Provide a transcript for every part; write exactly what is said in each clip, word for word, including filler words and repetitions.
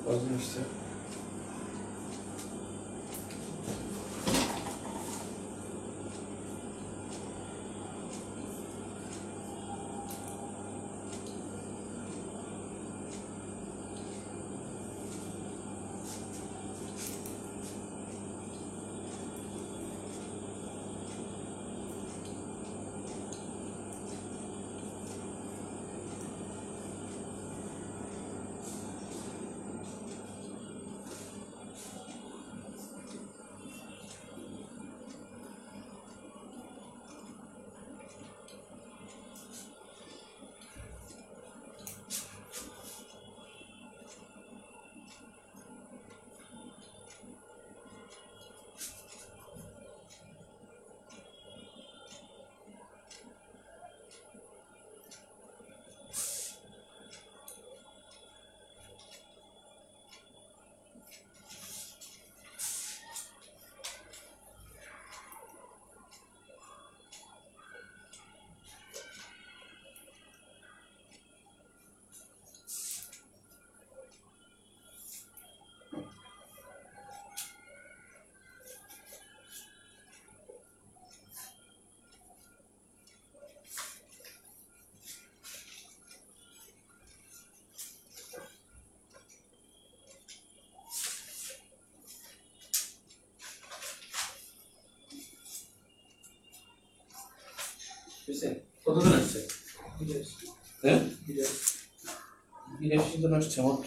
কতদিন আসছে? হ্যাঁ, বিরাশি জন আসছে মাত্র।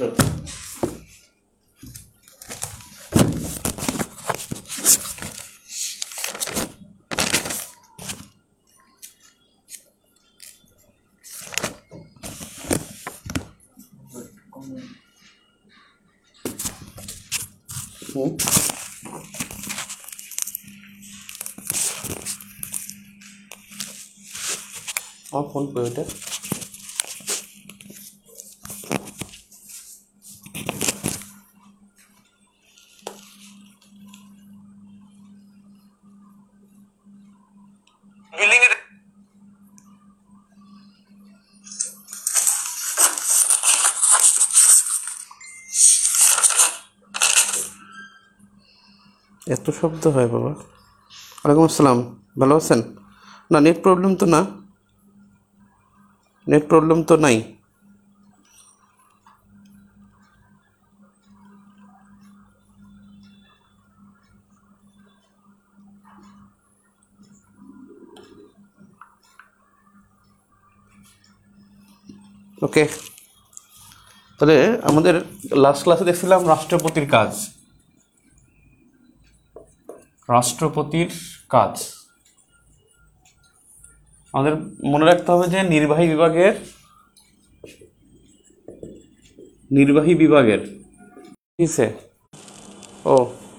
হুম আমার ফোন পে ওটা এত শব্দ হয় বাবা। ওয়ালাইকুম আসসালাম, ভালো আছেন? না নেট প্রবলেম তো না, নেট প্রবলেম তো নাই। ওকে, তাহলে আমাদের লাস্ট ক্লাসে দেখছিলাম রাষ্ট্রপতির কাজ। রাষ্ট্রপতির কাজ আমাদের মনে রাখতে হবে যে নির্বাহী বিভাগের নির্বাহী বিভাগের কিসে ও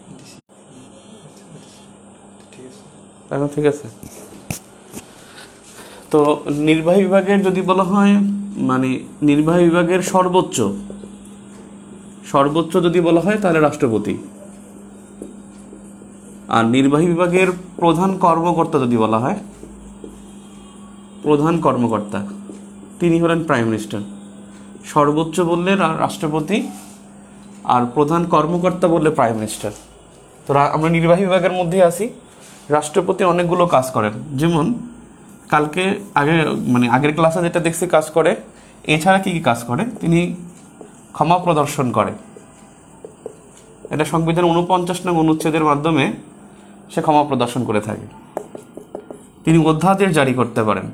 এখন ঠিক আছে। তো নির্বাহী বিভাগের যদি বলা হয় মানে নির্বাহী বিভাগের সর্বোচ্চ সর্বোচ্চ যদি বলা হয় তাহলে রাষ্ট্রপতি, আর নির্বাহী বিভাগের প্রধান কর্মকর্তা যদি বলা হয় প্রধান কর্মকর্তা তিনি হলেন প্রাইম মিনিস্টার। সর্বোচ্চ বললে রাষ্ট্রপতি আর প্রধান কর্মকর্তা বললে প্রাইম মিনিস্টার। তো আমরা নির্বাহী বিভাগের মধ্যে আছি। রাষ্ট্রপতি অনেকগুলো কাজ করেন, যেমন কালকে আগে মানে আগের ক্লাসে যেটা দেখছি কাজ করে, এছাড়া কি কি কাজ করে, তিনি ক্ষমা প্রদর্শন করে। এটা সংবিধান উনপঞ্চাশ নং অনুচ্ছেদের মাধ্যমে সে ক্ষমা প্রদর্শন করে থাকে। তিনি অধ্যাদেশ জারি করতে পারেন,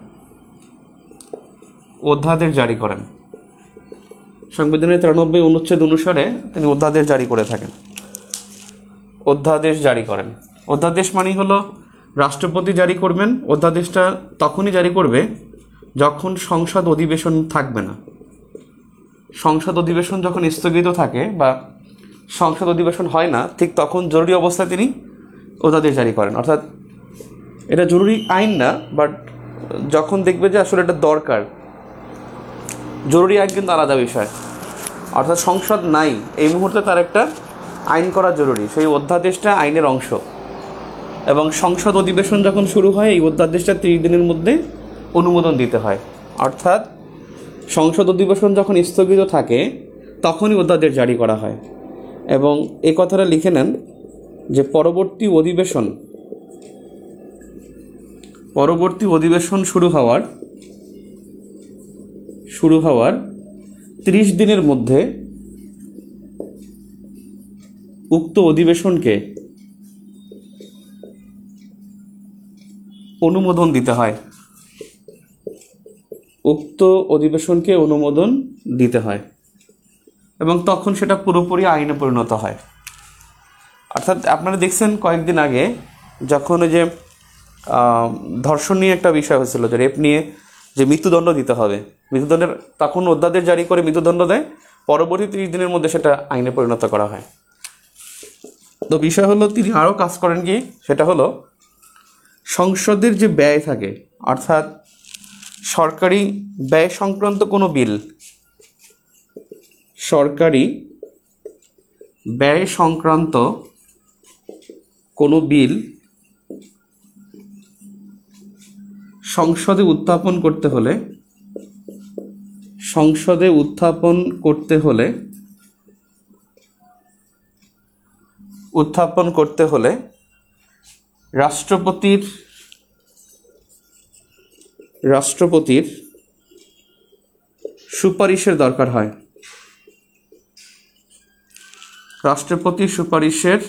অধ্যাদেশ জারি করেন। সংবিধানের তিরানব্বই অনুচ্ছেদ অনুসারে তিনি অধ্যাদেশ জারি করে থাকেন, অধ্যাদেশ জারি করেন। অধ্যাদেশ মানে হলো রাষ্ট্রপতি জারি করবেন। অধ্যাদেশটা তখনই জারি করবে যখন সংসদ অধিবেশন থাকবে না। সংসদ অধিবেশন যখন স্থগিত থাকে বা সংসদ অধিবেশন হয় না, ঠিক তখন জরুরি অবস্থায় তিনি অধ্যাদেশ জারি করেন। অর্থাৎ এটা জরুরি আইন না, বাট যখন দেখবে যে আসলে এটা দরকার। জরুরি আইন কিন্তু আলাদা বিষয়। অর্থাৎ সংসদ নাই এই মুহূর্তে, তার একটা আইন করা জরুরি, সেই অধ্যাদেশটা আইনের অংশ। এবং সংসদ অধিবেশন যখন শুরু হয় এই অধ্যাদেশটা ত্রিশ দিনের মধ্যে অনুমোদন দিতে হয়। অর্থাৎ সংসদ অধিবেশন যখন স্থগিত থাকে তখনই অধ্যাদেশ জারি করা হয়। এবং এই কথাটা লিখে নেন যে পরবর্তী অধিবেশন পরবর্তী অধিবেশন শুরু হওয়ার শুরু হওয়ার ত্রিশ দিনের মধ্যে উক্ত অধিবেশনকে অনুমোদন দিতে হয় উক্ত অধিবেশনকে অনুমোদন দিতে হয় এবং তখন সেটা পুরোপুরি আইনে পরিণত হয়। অর্থাৎ আপনারা দেখছেন কয়েকদিন আগে যখন ওই যে ধর্ষণ নিয়ে একটা বিষয় হয়েছিল, যে রেপ নিয়ে যে মৃত্যুদণ্ড দিতে হবে, মৃত্যুদণ্ডের তখন অধ্যাদেশ জারি করে মৃত্যুদণ্ড দেয়, পরবর্তী ত্রিশ দিনের মধ্যে সেটা আইনে পরিণত করা হয়। তো বিষয় হলো তিনি আরও কাজ করেন কি, সেটা হলো সংসদের যে ব্যয় থাকে, অর্থাৎ সরকারি ব্যয় সংক্রান্ত কোনো বিল সরকারি ব্যয় সংক্রান্ত কোনো বিল সংসদে উত্থাপন করতে হলে সংসদে উত্থাপন করতে হলে উত্থাপন করতে হলে রাষ্ট্রপতির রাষ্ট্রপতির সুপারিশের দরকার হয় রাষ্ট্রপতির সুপারিশের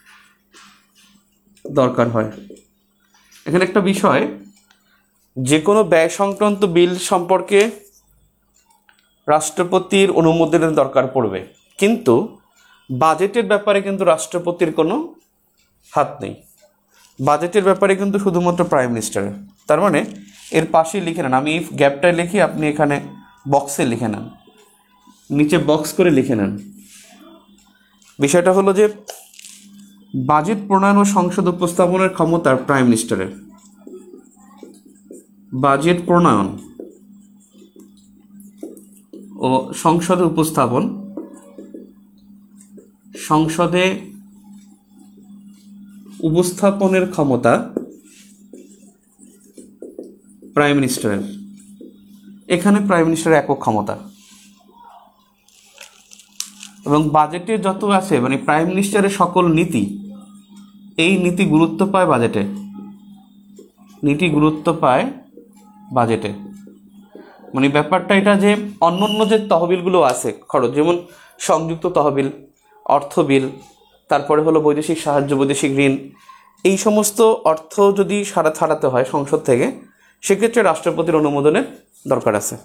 দরকার হয় এখানে একটা বিষয়, যে কোনো ব্যয় সংক্রান্ত বিল সম্পর্কে রাষ্ট্রপতির অনুমোদনের দরকার পড়বে, কিন্তু বাজেটের ব্যাপারে কিন্তু রাষ্ট্রপতির কোনো হাত নেই। বাজেটের ব্যাপারে কিন্তু শুধুমাত্র প্রাইম মিনিস্টারের। তার মানে এর পাশেই লিখে নেন, আমি গ্যাপটায় লিখি, আপনি এখানে বক্সে লিখে নেন, নিচে বক্স করে লিখে নেন। বিষয়টা হলো যে বাজেট প্রণয়ন ও সংসদ উপস্থাপনের ক্ষমতা প্রাইম মিনিস্টারের। বাজেট প্রণয়ন ও সংসদে উপস্থাপন সংসদে উপস্থাপনের ক্ষমতা প্রাইম মিনিস্টারের। এখানে প্রাইম মিনিস্টারের একক ক্ষমতা, এবং বাজেটে যত আছে মানে প্রাইম মিনিস্টারের সকল নীতি, এই নীতি গুরুত্ব পায় বাজেটে নীতি গুরুত্ব পায় বাজেটে মানে ব্যাপারটা এটা যে অন্যান্য যে তহবিলগুলো আছে খরচ, যেমন সংযুক্ত তহবিল, অর্থ বিল, তারপরে হলো বৈদেশিক সাহায্য, বৈদেশিক ঋণ, এই সমস্ত অর্থ যদি সারা ছাড়াতে হয় সংসদ থেকে, সেক্ষেত্রে রাষ্ট্রপতির অনুমোদনের দরকার আছে।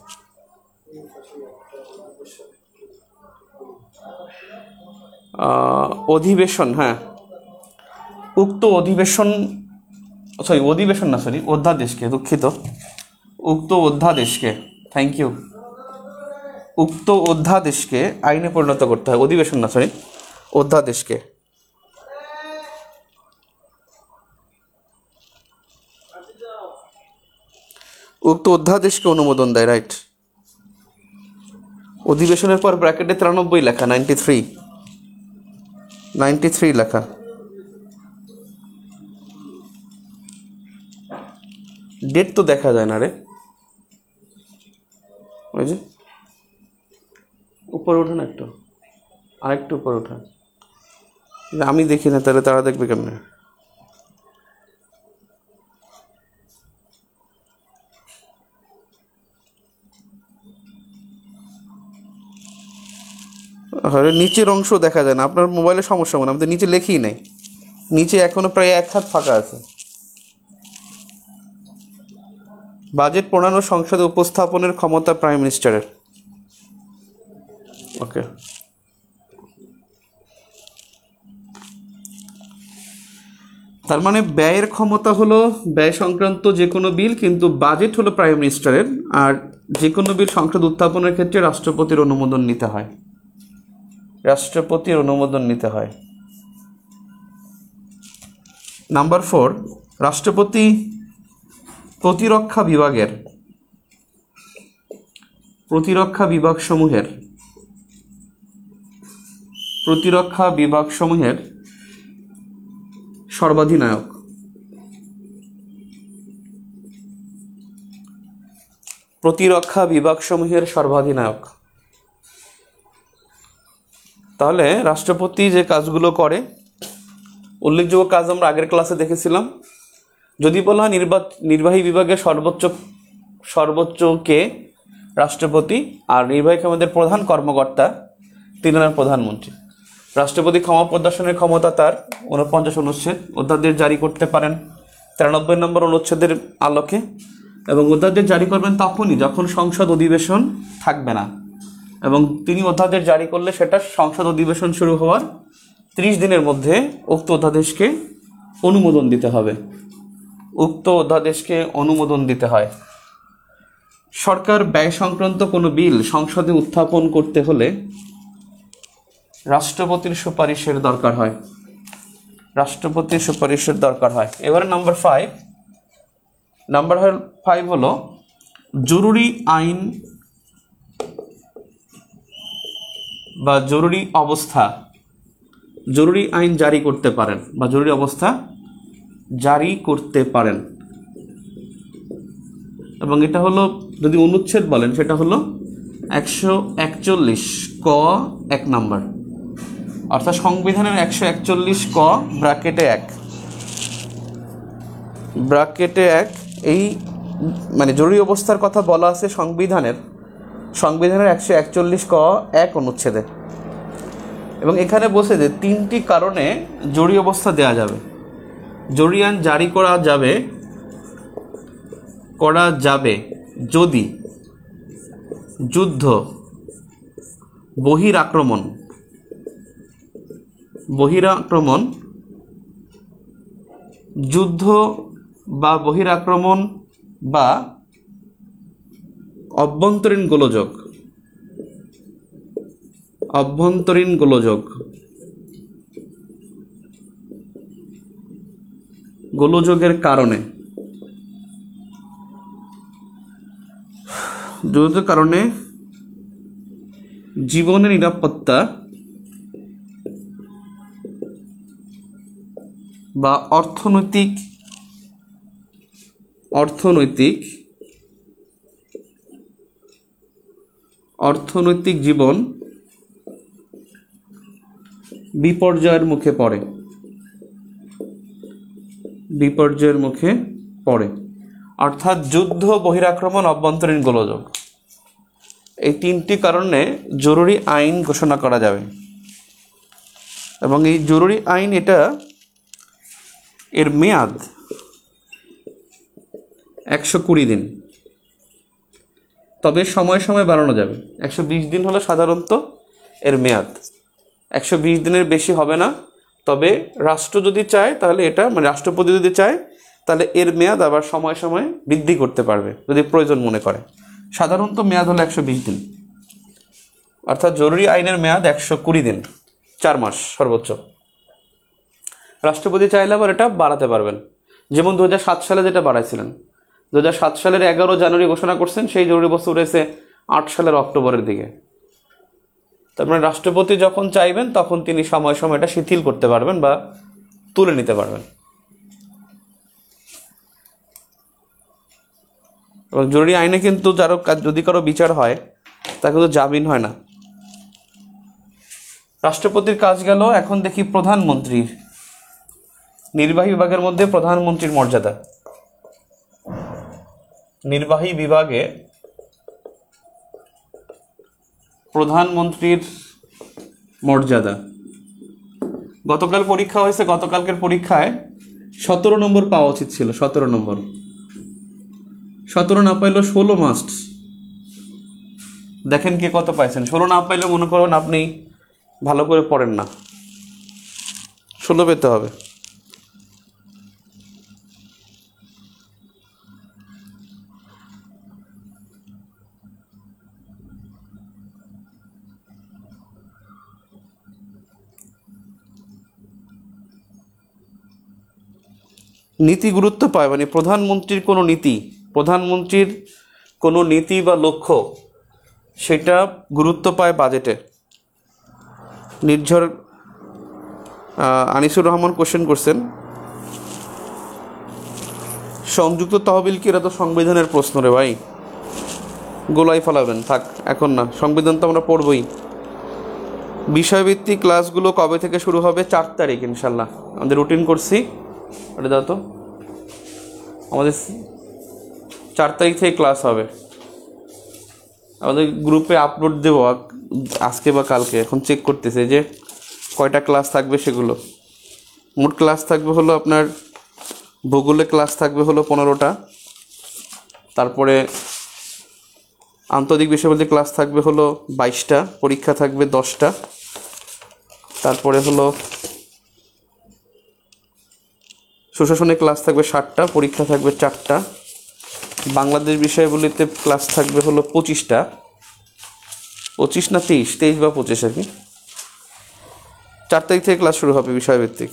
অধিবেশন, হ্যাঁ, উক্ত অধিবেশন সরি অধিবেশন না সরি অধ্যাদেশকে দুঃখিত উক্ত অধ্যাদেশকে থ্যাংক ইউ উক্ত অধ্যাদেশকে আইনে পরিণত করতে হয়। অধিবেশন না সরি অধ্যাদেশকে উক্ত অধ্যাদেশকে অনুমোদন দেয়, রাইট। অধিবেশনের পর ব্র্যাকেটে তিরানব্বই লেখা, নাইনটি থ্রি নাইনটি থ্রি লেখা। ডেট তো দেখা যায় না রে, ওই যে উপরে ওঠে না একটু, আরেকটু উপরে ওঠে, আমি দেখি না, তাহলে তারা দেখবে কেমনে? আরে নিচের অংশ দেখা যায় না, আপনার মোবাইলের সমস্যা মনে, আমাদের নিচে লেখি নেই, নিচে এখনো প্রায় এক হাত ফাঁকা আছে। বাজেট প্রণয়ন ও সংসদে উপস্থাপনের ক্ষমতা প্রাইম মিনিস্টারের। ওকে, তার মানে ব্যয়ের ক্ষমতা হলো ব্যয় সংক্রান্ত যে কোনো বিল, কিন্তু বাজেট হলো প্রাইম মিনিস্টারের, আর যে কোনো বিল সংসদ উত্থাপনের ক্ষেত্রে রাষ্ট্রপতির অনুমোদন নিতে হয় রাষ্ট্রপতির অনুমোদন নিতে হয় নাম্বার ফোর, রাষ্ট্রপতি প্রতিরক্ষা বিভাগের প্রতিরক্ষা বিভাগ সমূহের প্রতিরক্ষা বিভাগ সমূহের সর্বাধিনায়ক। প্রতিরক্ষা বিভাগ সমূহের সর্বাধিনায়ক তাহলে রাষ্ট্রপতি যে কাজগুলো করে, উল্লেখযোগ্য কাজ আমরা আগের ক্লাসে দেখেছিলাম। যদি বলা হয় নির্বা নির্বাহী বিভাগের সর্বোচ্চ সর্বোচ্চ কে, রাষ্ট্রপতি, আর নির্বাহী ক্ষমতার প্রধান কর্মকর্তা তিনি হলেন প্রধানমন্ত্রী। রাষ্ট্রপতি ক্ষমা প্রদর্শনের ক্ষমতা তার উনপঞ্চাশ অনুচ্ছেদ, অধ্যাদেশ জারি করতে পারেন তিরানব্বই নম্বর অনুচ্ছেদের আলোকে, এবং অধ্যাদেশ জারি করবেন তখনই যখন সংসদ অধিবেশন থাকবে না, এবং তিনি অধ্যাদেশ জারি করলে সেটা সংসদ অধিবেশন শুরু হওয়ার ত্রিশ দিনের মধ্যে উক্ত অধ্যাদেশকে অনুমোদন দিতে হবে উক্ত অধ্যাদেশকে অনুমোদন দিতে হয়। সরকার ব্যয় সংক্রান্ত কোনো বিল সংসদে উত্থাপন করতে হলে রাষ্ট্রপতির সুপারিশের দরকার হয় রাষ্ট্রপতির সুপারিশের দরকার হয় এবারে নাম্বার ফাইভ নাম্বার ফাইভ হলো জরুরি আইন বা জরুরি অবস্থা জরুরি আইন জারি করতে পারেন বা জরুরি অবস্থা জারি করতে পারেন। এবং এটা হলো, যদি অনুচ্ছেদ বলেন, সেটা হলো একশো একচল্লিশ ক এক নাম্বার, অর্থাৎ সংবিধানের একশো একচল্লিশ ক ব্র্যাকেটে এক ব্র্যাকেটে এক এই মানে জরুরি অবস্থার কথা বলা আছে সংবিধানের সংবিধানের একশো একচল্লিশ ক এক অনুচ্ছেদে। এবং এখানে বসে যে তিনটি কারণে জরুরি অবস্থা দেয়া যাবে, জরুরি আইন জারি করা যাবে করা যাবে যদি যুদ্ধ, বহিরাক্রমণ বহিরাক্রমণ যুদ্ধ বা বহিরাক্রমণ বা অভ্যন্তরীণ গোলযোগ অভ্যন্তরীণ গোলযোগ গোলযোগের কারণে যুদ্ধের কারণে জীবনের নিরাপত্তা বা অর্থনৈতিক অর্থনৈতিক অর্থনৈতিক জীবন বিপর্যয়ের মুখে পড়ে বিপর্যয়ের মুখে পড়ে অর্থাৎ যুদ্ধ, বহিরাক্রমণ, অভ্যন্তরীণ গোলযোগ, এই তিনটি কারণে জরুরি আইন ঘোষণা করা যাবে। এবং এই জরুরি আইন এটা এর মেয়াদ একশো কুড়ি দিন, তবে সময় সময় বাড়ানো যাবে। একশো বিশ দিন হলো সাধারণত এর মেয়াদ, একশো বিশ দিনের বেশি হবে না। তবে রাষ্ট্র যদি চায় তাহলে এটা মানে রাষ্ট্রপতি যদি চায় তাহলে এর মেয়াদ আবার সময় সময় বৃদ্ধি করতে পারবে যদি প্রয়োজন মনে করে। সাধারণত মেয়াদ হলো একশো বিশ দিন, অর্থাৎ জরুরি আইনের মেয়াদ একশো কুড়ি দিন, চার মাস সর্বোচ্চ। রাষ্ট্রপতি চাইলে আবার এটা বাড়াতে পারবেন, যেমন দু হাজার সাত সালে যেটা বাড়াইছিলেন। দু হাজার সাত সালের এগারো জানুয়ারি ঘোষণা করছেন, সেই জরুরি অবস্থা উঠেছে আট সালের অক্টোবরের দিকে। তার মানে রাষ্ট্রপতি যখন চাইবেন তখন তিনি সময় সময় এটা শিথিল করতে পারবেন বা তুলে নিতে পারবেন। এবং জরুরি আইনে কিন্তু যারো যদি কারো বিচার হয় তা কিন্তু জামিন হয় না। রাষ্ট্রপতির কাজ গেল, এখন দেখি প্রধানমন্ত্রীর। নির্বাহী বিভাগের মধ্যে প্রধানমন্ত্রীর মর্যাদা। নির্বাহী বিভাগে প্রধানমন্ত্রীর মর্যাদা। গতকাল পরীক্ষা হয়েছে, গতকালকের পরীক্ষায় সতেরো নম্বর পাওয়া উচিত ছিল, সতেরো নম্বর সতেরো না পাইলেও ষোলো মাস্ট। দেখেন কে কত পাইছেন। ষোলো না পাইলে মনে করেন আপনি ভালো করে পড়েন না, ষোলো পেতে হবে। নীতি গুরুত্ব পায়, মানে প্রধানমন্ত্রীর কোনো নীতি প্রধানমন্ত্রীর কোনো নীতি বা লক্ষ্য সেটা গুরুত্ব পায় বাজেটে। নির্ঝর আনিসুর রহমান কোশ্চেন করছেন, সংযুক্ত তহবিল কি? এরা তো সংবিধানের প্রশ্ন রে ভাই, গোলাই ফেলাবেন, থাক এখন না, সংবিধান তো আমরা পড়বই। বিষয়ভিত্তিক ক্লাসগুলো কবে থেকে শুরু হবে? চার তারিখ ইনশাল্লাহ। আমাদের রুটিন করছি, ওটা দাও তো। আমাদের চার তারিখ থেকে ক্লাস হবে। আমাদের গ্রুপে আপলোড দেবো আজকে বা কালকে, এখন চেক করতেছে যে কয়টা ক্লাস থাকবে সেগুলো। মোট ক্লাস থাকবে হলো আপনার ভূগোলে ক্লাস থাকবে হলো পনেরোটা, তারপরে আন্তর্জাতিক বিষয়বস্তুর ক্লাস থাকবে হলো বাইশটা, পরীক্ষা থাকবে দশটা, তারপরে হলো সুশাসনের ক্লাস থাকবে ষাটটা, পরীক্ষা থাকবে চারটা, বাংলাদেশ বিষয়গুলিতে ক্লাস থাকবে হলো পঁচিশটা, পঁচিশ না তেইশ তেইশ বা পঁচিশ আর কি। চার তারিখ থেকে ক্লাস শুরু হবে বিষয়ভিত্তিক।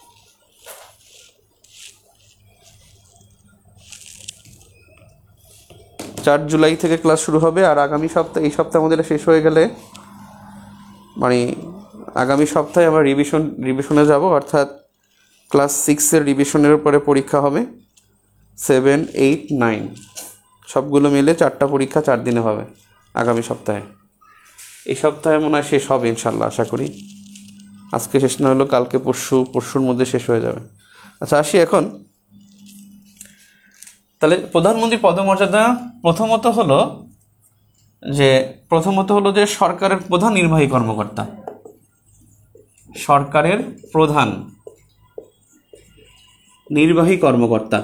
চার জুলাই থেকে ক্লাস শুরু হবে। আর আগামী সপ্তাহে, এই সপ্তাহে আমাদের শেষ হয়ে গেলে মানে আগামী সপ্তাহে আমরা রিভিশন রিভিশনে যাব, অর্থাৎ ক্লাস সিক্সের রিভিশনের উপরে পরীক্ষা হবে। সেভেন এইট নাইন সবগুলো মিলে চারটা পরীক্ষা চার দিনে হবে আগামী সপ্তাহে। এই সপ্তাহে মনে হয় শেষ হবে ইনশাল্লাহ, আশা করি। আজকে শেষ না হলেও কালকে পরশু পরশুর মধ্যে শেষ হয়ে যাবে। আচ্ছা, আসি এখন। তাহলে প্রধানমন্ত্রী পদমর্যাদা প্রথমত হলো যে প্রথমত হলো যে সরকারের প্রধান নির্বাহী কর্মকর্তা, সরকারের প্রধান নির্বাহী কর্মকর্তা,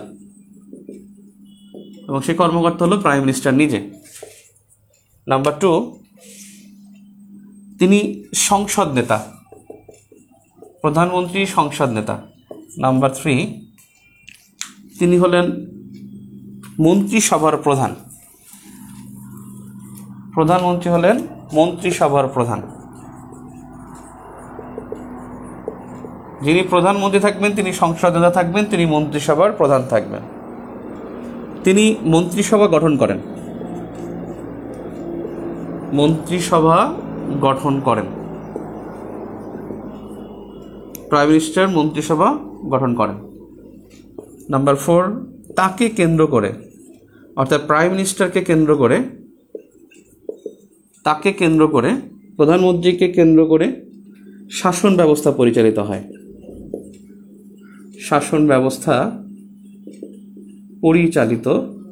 এবং সেই কর্মকর্তা হলো প্রাইম মিনিস্টার নিজে। নাম্বার টু, তিনি সংসদ নেতা, প্রধানমন্ত্রী সংসদ নেতা। নাম্বার থ্রি, তিনি হলেন মন্ত্রিসভার প্রধান, প্রধানমন্ত্রী হলেন মন্ত্রিসভার প্রধান। যিনি প্রধানমন্ত্রী থাকবেন তিনি সংসদ নেতা থাকবেন, তিনি মন্ত্রিসভার প্রধান থাকবেন। তিনি মন্ত্রিসভা গঠন করেন, মন্ত্রিসভা গঠন করেন প্রাইম মিনিস্টার মন্ত্রিসভা গঠন করেন। নাম্বার ফোর, তাকে কেন্দ্র করে, অর্থাৎ প্রাইম মিনিস্টারকে কেন্দ্র করে, তাকে কেন্দ্র করে, প্রধানমন্ত্রীকে কেন্দ্র করে শাসন ব্যবস্থা পরিচালিত হয়, শাসন ব্যবস্থা পরিচালিত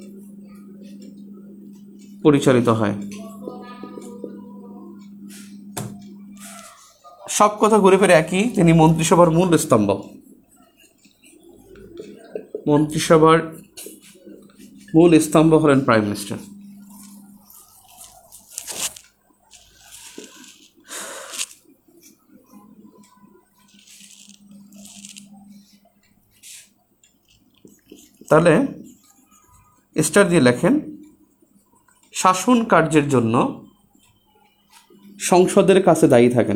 পরিচালিত হয়। সব কথা ঘুরে ফিরে একই, তিনি মন্ত্রিসভার মূল স্তম্ভ, মন্ত্রিসভার মূল স্তম্ভ হলেন প্রাইম মিনিস্টার। তাহলে স্টার দিয়ে লেখেন, শাসন কার্যের জন্য সংসদের কাছে দায়ী থাকেন,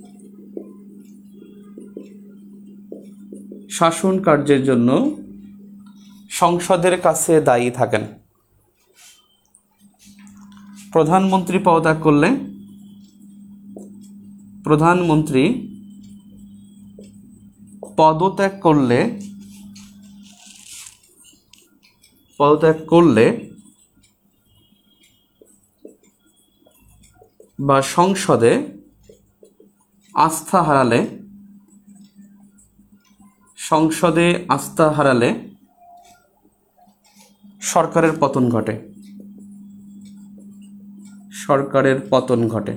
শাসন কার্যের জন্য সংসদের কাছে দায়ী থাকেন। প্রধানমন্ত্রী পদত্যাগ করলে, প্রধানমন্ত্রী পদত্যাগ করলে পদত্যাগ করলে বা সংসদে আস্থা হারালে, সংসদে আস্থা হারালে সরকারের পতন ঘটে, সরকারের পতন ঘটে।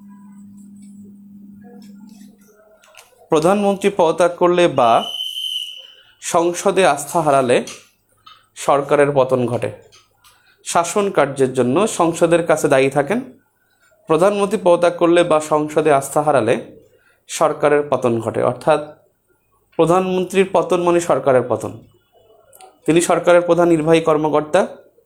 প্রধানমন্ত্রী পদত্যাগ করলে বা সংসদে আস্থা হারালে সরকারের পতন ঘটে। শাসন কার্যের জন্য সংসদের কাছে দায়ী থাকেন, প্রধানমন্ত্রী পদত্যাগ করলে বা সংসদে আস্থা হারালে সরকারের পতন ঘটে। অর্থাৎ প্রধানমন্ত্রীর পতন মানে সরকারের পতন। তিনি সরকারের প্রধান নির্বাহী কর্মকর্তা,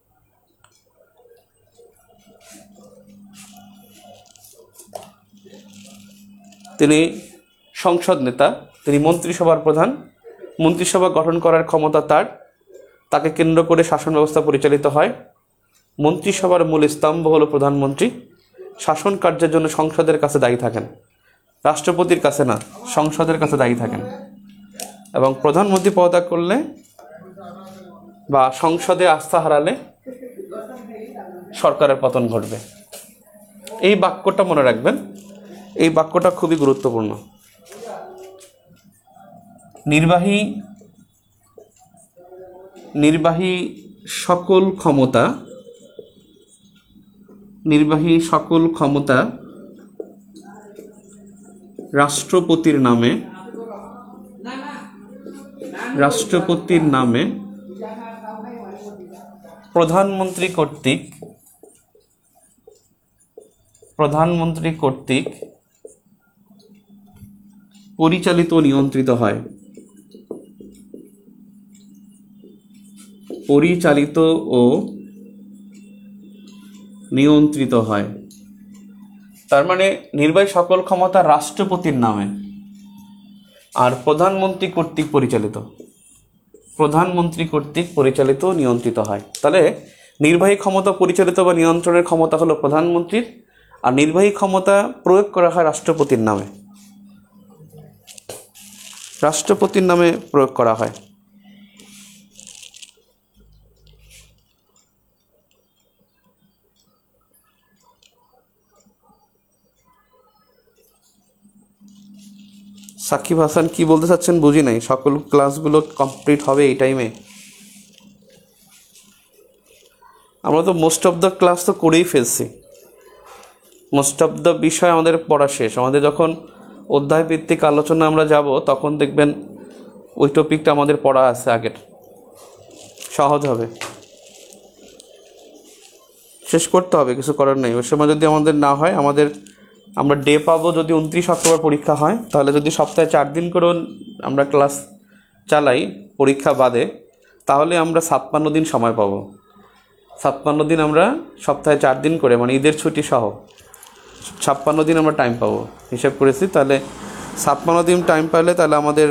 তিনি সংসদ নেতা, তিনি মন্ত্রিসভার প্রধান, মন্ত্রিসভা গঠন করার ক্ষমতা তার, তাকে কেন্দ্র করে শাসন ব্যবস্থা পরিচালিত হয়। মন্ত্রিসভার মূল স্তম্ভ হলো প্রধানমন্ত্রী, শাসন কার্যের জন্য সংসদের কাছে দায়ী থাকেন, রাষ্ট্রপতির কাছে না, সংসদের কাছে দায়ী থাকেন। এবং প্রধানমন্ত্রী পদত্যাগ করলে বা সংসদে আস্থা হারালে সরকারের পতন ঘটবে। এই বাক্যটা মনে রাখবেন এই বাক্যটা খুবই গুরুত্বপূর্ণ। নির্বাহী নির্বাহী সকল ক্ষমতা নির্বাহী সকল ক্ষমতা রাষ্ট্রপতির নামে রাষ্ট্রপতির নামে প্রধানমন্ত্রী কর্তৃক প্রধানমন্ত্রী কর্তৃক পরিচালিত ও নিয়ন্ত্রিত হয় পরিচালিত ও নিয়ন্ত্রিত হয় তার মানে নির্বাহী সকল ক্ষমতা রাষ্ট্রপতির নামে আর প্রধানমন্ত্রী কর্তৃক পরিচালিত প্রধানমন্ত্রী কর্তৃক পরিচালিত ও নিয়ন্ত্রিত হয়। তাহলে নির্বাহী ক্ষমতা পরিচালিত বা নিয়ন্ত্রণের ক্ষমতা হলো প্রধানমন্ত্রীর, আর নির্বাহী ক্ষমতা প্রয়োগ করা হয় রাষ্ট্রপতির নামে রাষ্ট্রপতির নামে প্রয়োগ করা হয়। সাকিব হাসান কি বলতে চাচ্ছেন বুঝি নাই। সকল ক্লাসগুলো কমপ্লিট হবে এই টাইমে? আমরা তো মোস্ট অফ দ্য ক্লাস তো করেই ফেলছি, মোস্ট অফ দ্য বিষয় আমাদের পড়া শেষ। আমাদের যখন অধ্যায় ভিত্তিক আলোচনা আমরা যাব তখন দেখবেন ওই টপিকটা আমাদের পড়া আছে আগের, সহজ হবে, শেষ করতে হবে, কিছু করার নেই। ওই সময় যদি আমাদের না হয়, আমাদের আমরা ডে পাবো যদি উনত্রিশ অক্টোবর পরীক্ষা হয়, তাহলে যদি সপ্তাহে চার দিন করে আমরা ক্লাস চালাই পরীক্ষা বাদে, তাহলে আমরা ছাপ্পান্ন দিন সময় পাবো। ছাপ্পান্ন দিন আমরা সপ্তাহে চার দিন করে, মানে ঈদের ছুটি সহ ছাপ্পান্ন দিন আমরা টাইম পাবো, হিসাব করেছি। তাহলে ছাপ্পান্ন দিন টাইম পাইলে তাহলে আমাদের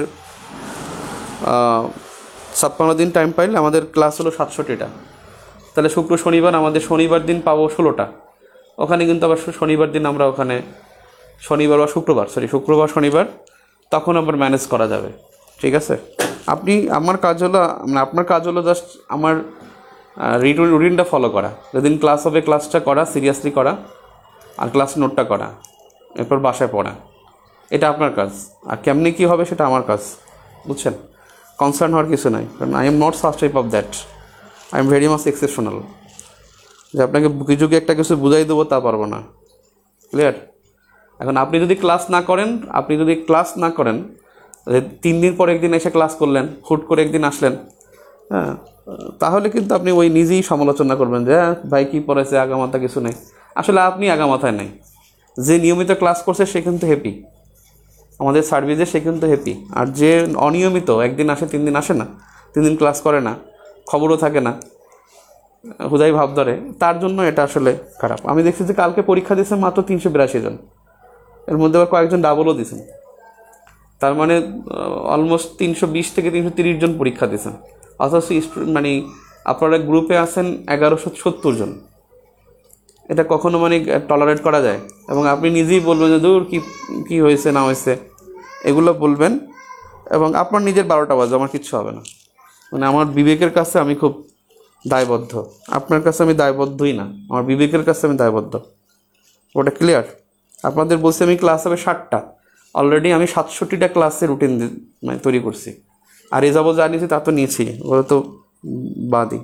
ছাপ্পান্ন দিন টাইম পাইলে আমাদের ক্লাস হলো সাতষট্টিটা। তাহলে শুক্র শনিবার আমাদের শনিবার দিন পাবো ষোলোটা। ওখানে কিন্তু আবার শনিবার দিন আমরা ওখানে শনিবার বা শুক্রবার সরি শুক্রবার শনিবার তখন আবার ম্যানেজ করা যাবে। ঠিক আছে, আপনি আমার কাজ হলো মানে আপনার কাজ হলো জাস্ট আমার রুটিনটা ফলো করা। যেদিন ক্লাস হবে ক্লাসটা করা, সিরিয়াসলি করা, আর ক্লাস নোটটা করা, এরপর বাসায় পড়া, এটা আপনার কাজ। আর কেমনি কী হবে সেটা আমার কাজ, বুঝছেন? কনসার্ন হওয়ার কিছু নাই, কারণ I am not such type of that, I am very much exceptional যে আপনাকে বুকি যুগে একটা কিছু বুঝাই দেবো তা পারবো না। ক্লিয়ার? এখন আপনি যদি ক্লাস না করেন আপনি যদি ক্লাস না করেন তিন দিন পর একদিন এসে ক্লাস করলেন, হুট করে একদিন আসলেন, হ্যাঁ, তাহলে কিন্তু আপনি ওই নিজেই সমালোচনা করবেন যে হ্যাঁ ভাই কী পড়েছে, আগামাথা কিছু নেই। আসলে আপনি আগামাথায় নেই, যে নিয়মিত ক্লাস করছে সে কিন্তু হ্যাপি, আমাদের সার্ভিসে সে কিন্তু হ্যাপি। আর যে অনিয়মিত একদিন আসে তিন দিন আসে না, তিন দিন ক্লাস করে না, খবরও থাকে না, হুদাই ভাব ধরে, তার জন্য এটা আসলে খারাপ। আমি দেখছি যে কালকে পরীক্ষা দিয়েছে মাত্র তিনশো বিরাশি জন, এর মধ্যে আবার কয়েকজন ডাবলও দিয়েছেন, তার মানে অলমোস্ট তিনশো বিশ থেকে তিনশো তিরিশ জন পরীক্ষা দিয়েছেন। অথচ মানে আপনারা গ্রুপে আছেন এগারোশো সত্তর জন। এটা কখনো মানে টলারেট করা যায়? এবং আপনি নিজেই বলবেন যে দূর কী কী হয়েছে না হয়েছে এগুলো বলবেন, এবং আপনার নিজের বারোটা বাজে, আমার কিচ্ছু হবে না। মানে আমার বিবেকের কাছে আমি খুব দায়বদ্ধ, আপনার কাছে আমি দায়বদ্ধই না, আমার বিবেকের কাছে আমি দায়বদ্ধ। ওটা ক্লিয়ার? আপনাদের বলছি আমি ক্লাস হবে ষাটটা, অলরেডি আমি সাতষট্টিটা ক্লাসের রুটিন মানে তৈরি করছি। আর এ যাবো যা নিয়েছি তা তো নিয়েছি, ওরা তো বাদই।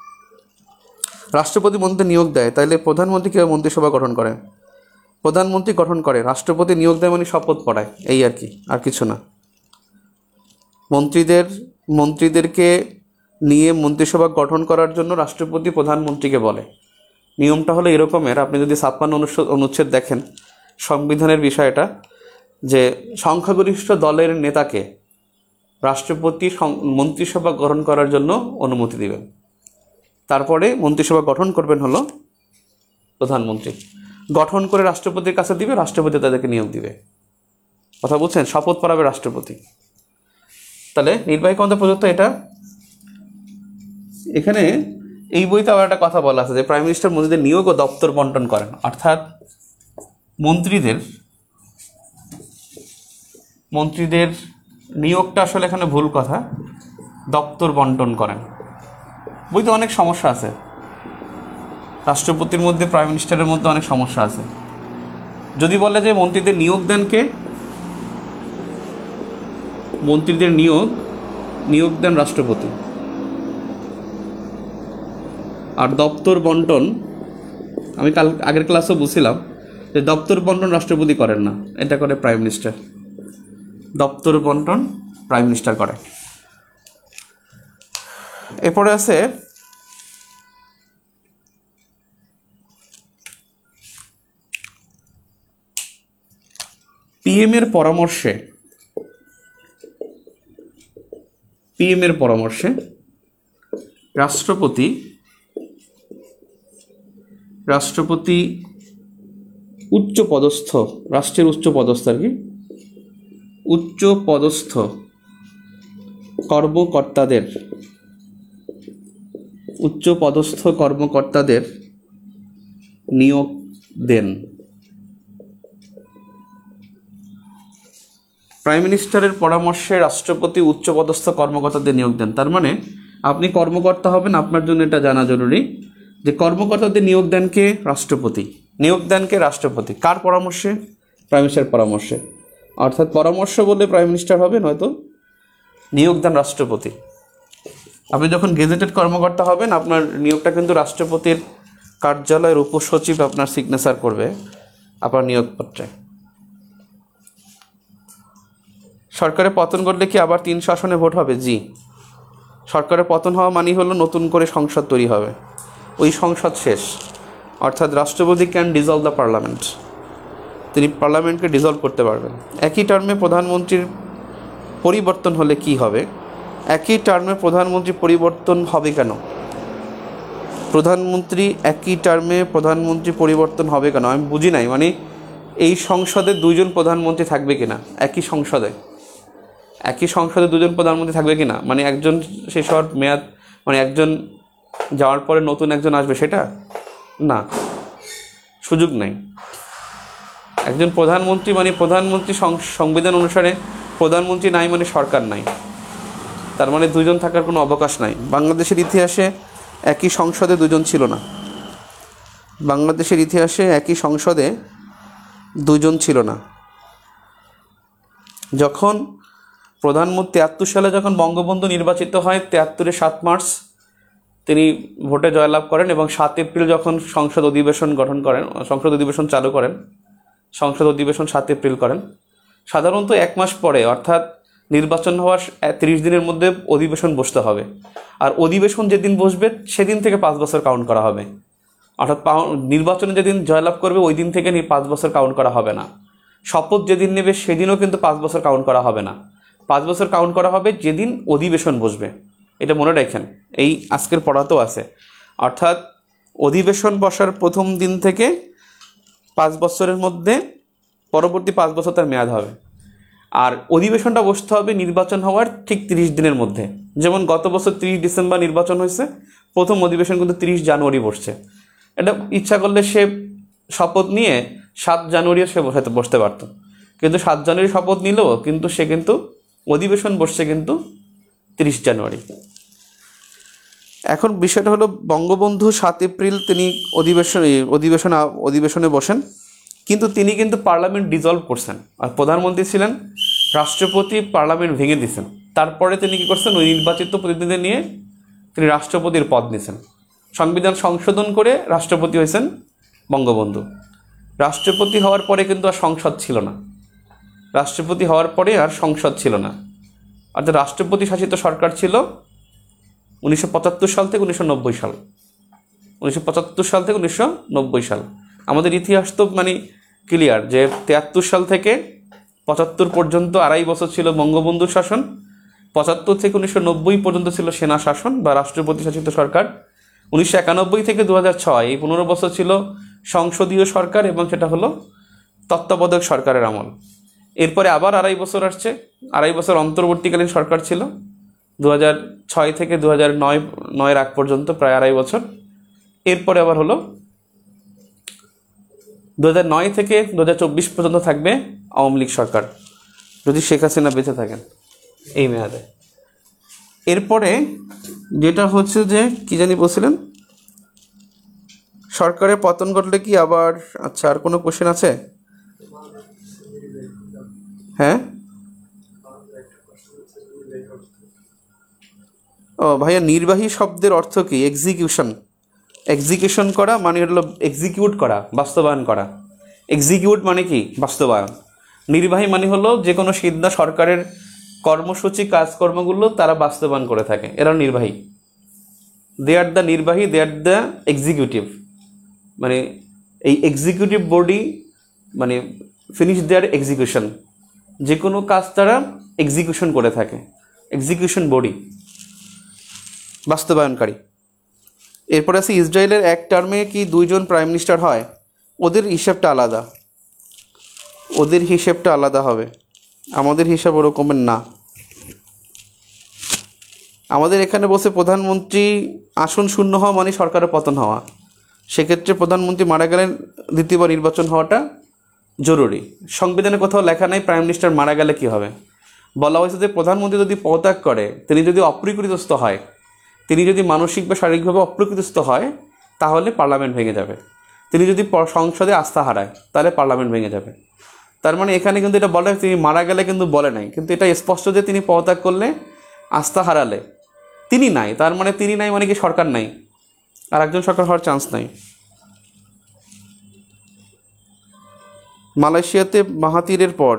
রাষ্ট্রপতি মন্ত্রী নিয়োগ দেয়, তাইলে প্রধানমন্ত্রী কীভাবে মন্ত্রিসভা গঠন করেন? প্রধানমন্ত্রী গঠন করে, রাষ্ট্রপতি নিয়োগ দেয় মানে শপথ পড়ায়, এই আর কি, আর কিছু না। মন্ত্রীদের মন্ত্রীদেরকে নিয়ে মন্ত্রিসভা গঠন করার জন্য রাষ্ট্রপতি প্রধানমন্ত্রীকে বলে। নিয়মটা হলো এরকমের, আপনি যদি ছাপ্পান্ন অনুচ্ছেদ দেখেন সংবিধানের বিষয়টা, যে সংখ্যাগরিষ্ঠ দলের নেতাকে রাষ্ট্রপতি মন্ত্রিসভা গঠন করার জন্য অনুমতি দিবেন, তারপরে মন্ত্রিসভা গঠন করবেন হলো প্রধানমন্ত্রী, গঠন করে রাষ্ট্রপতির কাছে দিবে, রাষ্ট্রপতি তাদেরকে নিয়োগ দিবে। কথা বুঝছেন? শপথ পড়াবে রাষ্ট্রপতি। তাহলে নির্বাহী ক্ষমতা প্রযুক্ত এটা। এখানে এই বইতে আবার একটা কথা বলা আছে যে প্রাইম মিনিস্টার মন্ত্রীদের নিয়োগ ও দপ্তর বন্টন করেন, অর্থাৎ মন্ত্রীদের মন্ত্রীদের নিয়োগটা আসলে এখানে ভুল কথা, দপ্তর বন্টন করেন। বইতে অনেক সমস্যা আছে, রাষ্ট্রপতির মধ্যে প্রাইম মিনিস্টারের মধ্যে অনেক সমস্যা আছে। যদি বলে যে মন্ত্রীদের নিয়োগ দেন কে, মন্ত্রীদের নিয়োগ নিয়োগ দেন রাষ্ট্রপতি। আর দপ্তর বন্টন, আমি কাল আগের ক্লাসেও বুঝছিলাম যে দপ্তর বন্টন রাষ্ট্রপতি করেন না, এটা করে প্রাইম মিনিস্টার। দপ্তর বন্টন প্রাইম মিনিস্টার করে। এরপরে আছে পিএম এর পরামর্শে পিএম এর পরামর্শে রাষ্ট্রপতি রাষ্ট্রপতি উচ্চ পদস্থ, রাষ্ট্রের উচ্চ পদস্থ আর কি উচ্চ পদস্থ কর্মকর্তাদের উচ্চ পদস্থ কর্মকর্তাদের নিয়োগ দেন। প্রাইম মিনিস্টারের পরামর্শে রাষ্ট্রপতি উচ্চপদস্থ কর্মকর্তাদের নিয়োগ দেন। তার মানে আপনি কর্মকর্তা হবেন, আপনার জন্য এটা জানা জরুরি যে কর্মকর্তাদের নিয়োগ দেন কে? রাষ্ট্রপতি। নিয়োগ দেন কে? রাষ্ট্রপতি। কার পরামর্শে? প্রাইম মিনিস্টারের পরামর্শে। অর্থাৎ পরামর্শ বলে প্রাইম মিনিস্টার হবে, নয়তো নিয়োগ দেন রাষ্ট্রপতি। আপনি যখন গেজেটেড কর্মকর্তা হবেন, আপনার নিয়োগটা কিন্তু রাষ্ট্রপতির কার্যালয়ের উপসচিব আপনার সিগনেচার করবে আপনার নিয়োগপত্রে। সরকারের পতন ঘটলে কি আবার তিন শাসনে ভোট হবে? জি। সরকারের পতন হওয়া মানেই হলো নতুন করে সংসদ তৈরি হবে, ওই সংসদ শেষ। অর্থাৎ রাষ্ট্রপতি ক্যান ডিজলভ দ্য পার্লামেন্ট, তিনি পার্লামেন্টকে ডিজলভ করতে পারবেন। একই টার্মে প্রধানমন্ত্রীর পরিবর্তন হলে কি হবে? একই টার্মে প্রধানমন্ত্রী পরিবর্তন হবে কেন? প্রধানমন্ত্রী একই টার্মে প্রধানমন্ত্রী পরিবর্তন হবে কেন আমি বুঝি নাই। মানে এই সংসদে দুইজন প্রধানমন্ত্রী থাকবে কিনা? একই সংসদে একই সংসদে দুজন প্রধানমন্ত্রী থাকবে কিনা মানে একজন শেষ হওয়ার মেয়াদ, মানে একজন যাওয়ার পরে নতুন একজন আসবে, সেটা না, সুযোগ নাই। একজন প্রধানমন্ত্রী মানে প্রধানমন্ত্রী সংবিধান অনুসারে প্রধানমন্ত্রী নাই মানে সরকার নাই, তার মানে দুজন থাকার কোনো অবকাশ নাই। বাংলাদেশের ইতিহাসে একই সংসদে দুজন ছিল না। বাংলাদেশের ইতিহাসে একই সংসদে দুজন ছিল না। যখন প্রধানমন্ত্রী তেয়াত্তর সালে যখন বঙ্গবন্ধু নির্বাচিত হয়, তেয়াত্তরের সাত মার্চ তিনি ভোটে জয়লাভ করেন এবং সাত এপ্রিল যখন সংসদ অধিবেশন গঠন করেন, সংসদ অধিবেশন চালু করেন, সংসদ অধিবেশন সাত এপ্রিল করেন। সাধারণত এক মাস পরে, অর্থাৎ নির্বাচন হওয়ার তিরিশ দিনের মধ্যে অধিবেশন বসতে হবে। আর অধিবেশন যেদিন বসবে সেদিন থেকে পাঁচ বছর কাউন্ট করা হবে। অর্থাৎ নির্বাচনে যেদিন জয়লাভ করবে ওই দিন থেকে পাঁচ বছর কাউন্ট করা হবে না। শপথ যেদিন নেবে সেদিনও কিন্তু পাঁচ বছর কাউন্ট করা হবে না। পাঁচ বছর কাউন্ট করা হবে যেদিন অধিবেশন বসবে। এটা মনে রাখেন, এই আজকের পড়াতেও আছে। অর্থাৎ অধিবেশন বসার প্রথম দিন থেকে পাঁচ বছরের মধ্যে পরবর্তী পাঁচ বছর তার মেয়াদ হবে। আর অধিবেশনটা বসতে হবে নির্বাচন হওয়ার ঠিক তিরিশ দিনের মধ্যে। যেমন গত বছর তিরিশ ডিসেম্বর নির্বাচন হয়েছে, প্রথম অধিবেশন কিন্তু তিরিশ জানুয়ারি বসছে। এটা ইচ্ছা করলে সে শপথ নিয়ে সাত জানুয়ারিও সে বসাতে বসতে পারত, কিন্তু সাত জানুয়ারি শপথ নিল, কিন্তু সে কিন্তু অধিবেশন বসছে কিন্তু তিরিশ জানুয়ারি। এখন বিষয়টা হলো বঙ্গবন্ধু সাত এপ্রিল তিনি অধিবেশন অধিবেশন অধিবেশনে বসেন, কিন্তু তিনি কিন্তু পার্লামেন্ট ডিজলভ করছেন। আর প্রধানমন্ত্রী ছিলেন রাষ্ট্রপতি, পার্লামেন্ট ভেঙে দিয়েছেন। তারপরে তিনি কী করছেন? ওই নির্বাচিত প্রতিনিধি নিয়ে তিনি রাষ্ট্রপতির পদ নিয়েছেন। সংবিধান সংশোধন করে রাষ্ট্রপতি হয়েছেন বঙ্গবন্ধু। রাষ্ট্রপতি হওয়ার পরে কিন্তু আর সংসদ ছিল না। রাষ্ট্রপতি হওয়ার পরে আর সংসদ ছিল না, অর্থাৎ রাষ্ট্রপতি শাসিত সরকার ছিল উনিশশো পঁচাত্তর সাল থেকে উনিশশো নব্বই সাল উনিশশো পঁচাত্তর সাল থেকে উনিশশো নব্বই সাল। আমাদের ইতিহাস তো মানে ক্লিয়ার যে তেয়াত্তর সাল থেকে পঁচাত্তর পর্যন্ত আড়াই বছর ছিল বঙ্গবন্ধুর শাসন, পঁচাত্তর থেকে উনিশশো নব্বই পর্যন্ত ছিল সেনা শাসন বা রাষ্ট্রপতি শাসিত সরকার, উনিশশো একানব্বই থেকে দু হাজার ছয় এই পনেরো বছর ছিল সংসদীয় সরকার এবং সেটা হলো তত্ত্বাবধায়ক সরকারের আমল। এরপরে আবার আড়াই বছর আসছে, আড়াই বছর অন্তর্বর্তীকালীন সরকার ছিল দু হাজার ছয় থেকে দু হাজার নয় নয়ের আগ পর্যন্ত, প্রায় আড়াই বছর। এরপরে আবার হলো দু হাজার নয় থেকে দু হাজার চব্বিশ পর্যন্ত থাকবে আওয়ামী লীগ সরকার, যদি শেখ হাসিনা বেঁচে থাকেন এই মেয়াদে। এরপরে যেটা হচ্ছে যে কি জানি বলছিলেন, সরকারের পতন ঘটলে কি আবার, আচ্ছা আর কোনো কোশ্চেন আছে? হ্যাঁ, ও ভাইয়া, নির্বাহী শব্দের অর্থ কি? এক্সিকিউশন। এক্সিকিউশন করা মানে হলো এক্সিকিউট করা, বাস্তবায়ন করা। এক্সিকিউট মানে কি? বাস্তবায়ন। নির্বাহী মানে হলো যে কোনো সিদ্ধ সরকারের কর্মসূচি কাজকর্মগুলো তারা বাস্তবায়ন করে থাকে, এরা নির্বাহী। দে আর দ্য নির্বাহী, দে আর দ্য এক্সিকিউটিভ। মানে এই এক্সিকিউটিভ বডি মানে ফিনিশ দেয়ার এক্সিকিউশন, যে কোনো কাজ তারা এক্সিকিউশন করে থাকে। এক্সিকিউশন বডি, বাস্তবায়নকারী। এরপরে আছে ইসরায়েলের এক টার্মে কি দুইজন প্রাইম মিনিস্টার হয়? ওদের হিসাবটা আলাদা, ওদের হিসেবটা আলাদা হবে, আমাদের হিসাব ওরকমের না। আমাদের এখানে বসে প্রধানমন্ত্রী আসন শূন্য হওয়া মানে সরকারের পতন হওয়া। সেক্ষেত্রে প্রধানমন্ত্রী মারা গেলে দ্বিতীয়বার নির্বাচন হওয়াটা জরুরি। সংবিধানে কোথাও লেখা নেই প্রাইম মিনিস্টার মারা গেলে কী হবে। বলা হয়েছে যে প্রধানমন্ত্রী যদি পদত্যাগ করে, তিনি যদি অপ্রকৃতিস্থ হয়, তিনি যদি মানসিক বা শারীরিকভাবে অপ্রকৃতিস্থ হয়, তাহলে পার্লামেন্ট ভেঙে যাবে। তিনি যদি সংসদে আস্থা হারায়, তাহলে পার্লামেন্ট ভেঙে যাবে। তার মানে এখানে কিন্তু এটা বলে, তিনি মারা গেলে কিন্তু বলে নাই, কিন্তু এটা স্পষ্ট যে তিনি পদত্যাগ করলে, আস্থা হারালে তিনি নাই। তার মানে তিনি নাই মানে কি সরকার নাই, আর একজন সরকার হওয়ার চান্স নাই। মালয়েশিয়াতে মাহাথিরের পর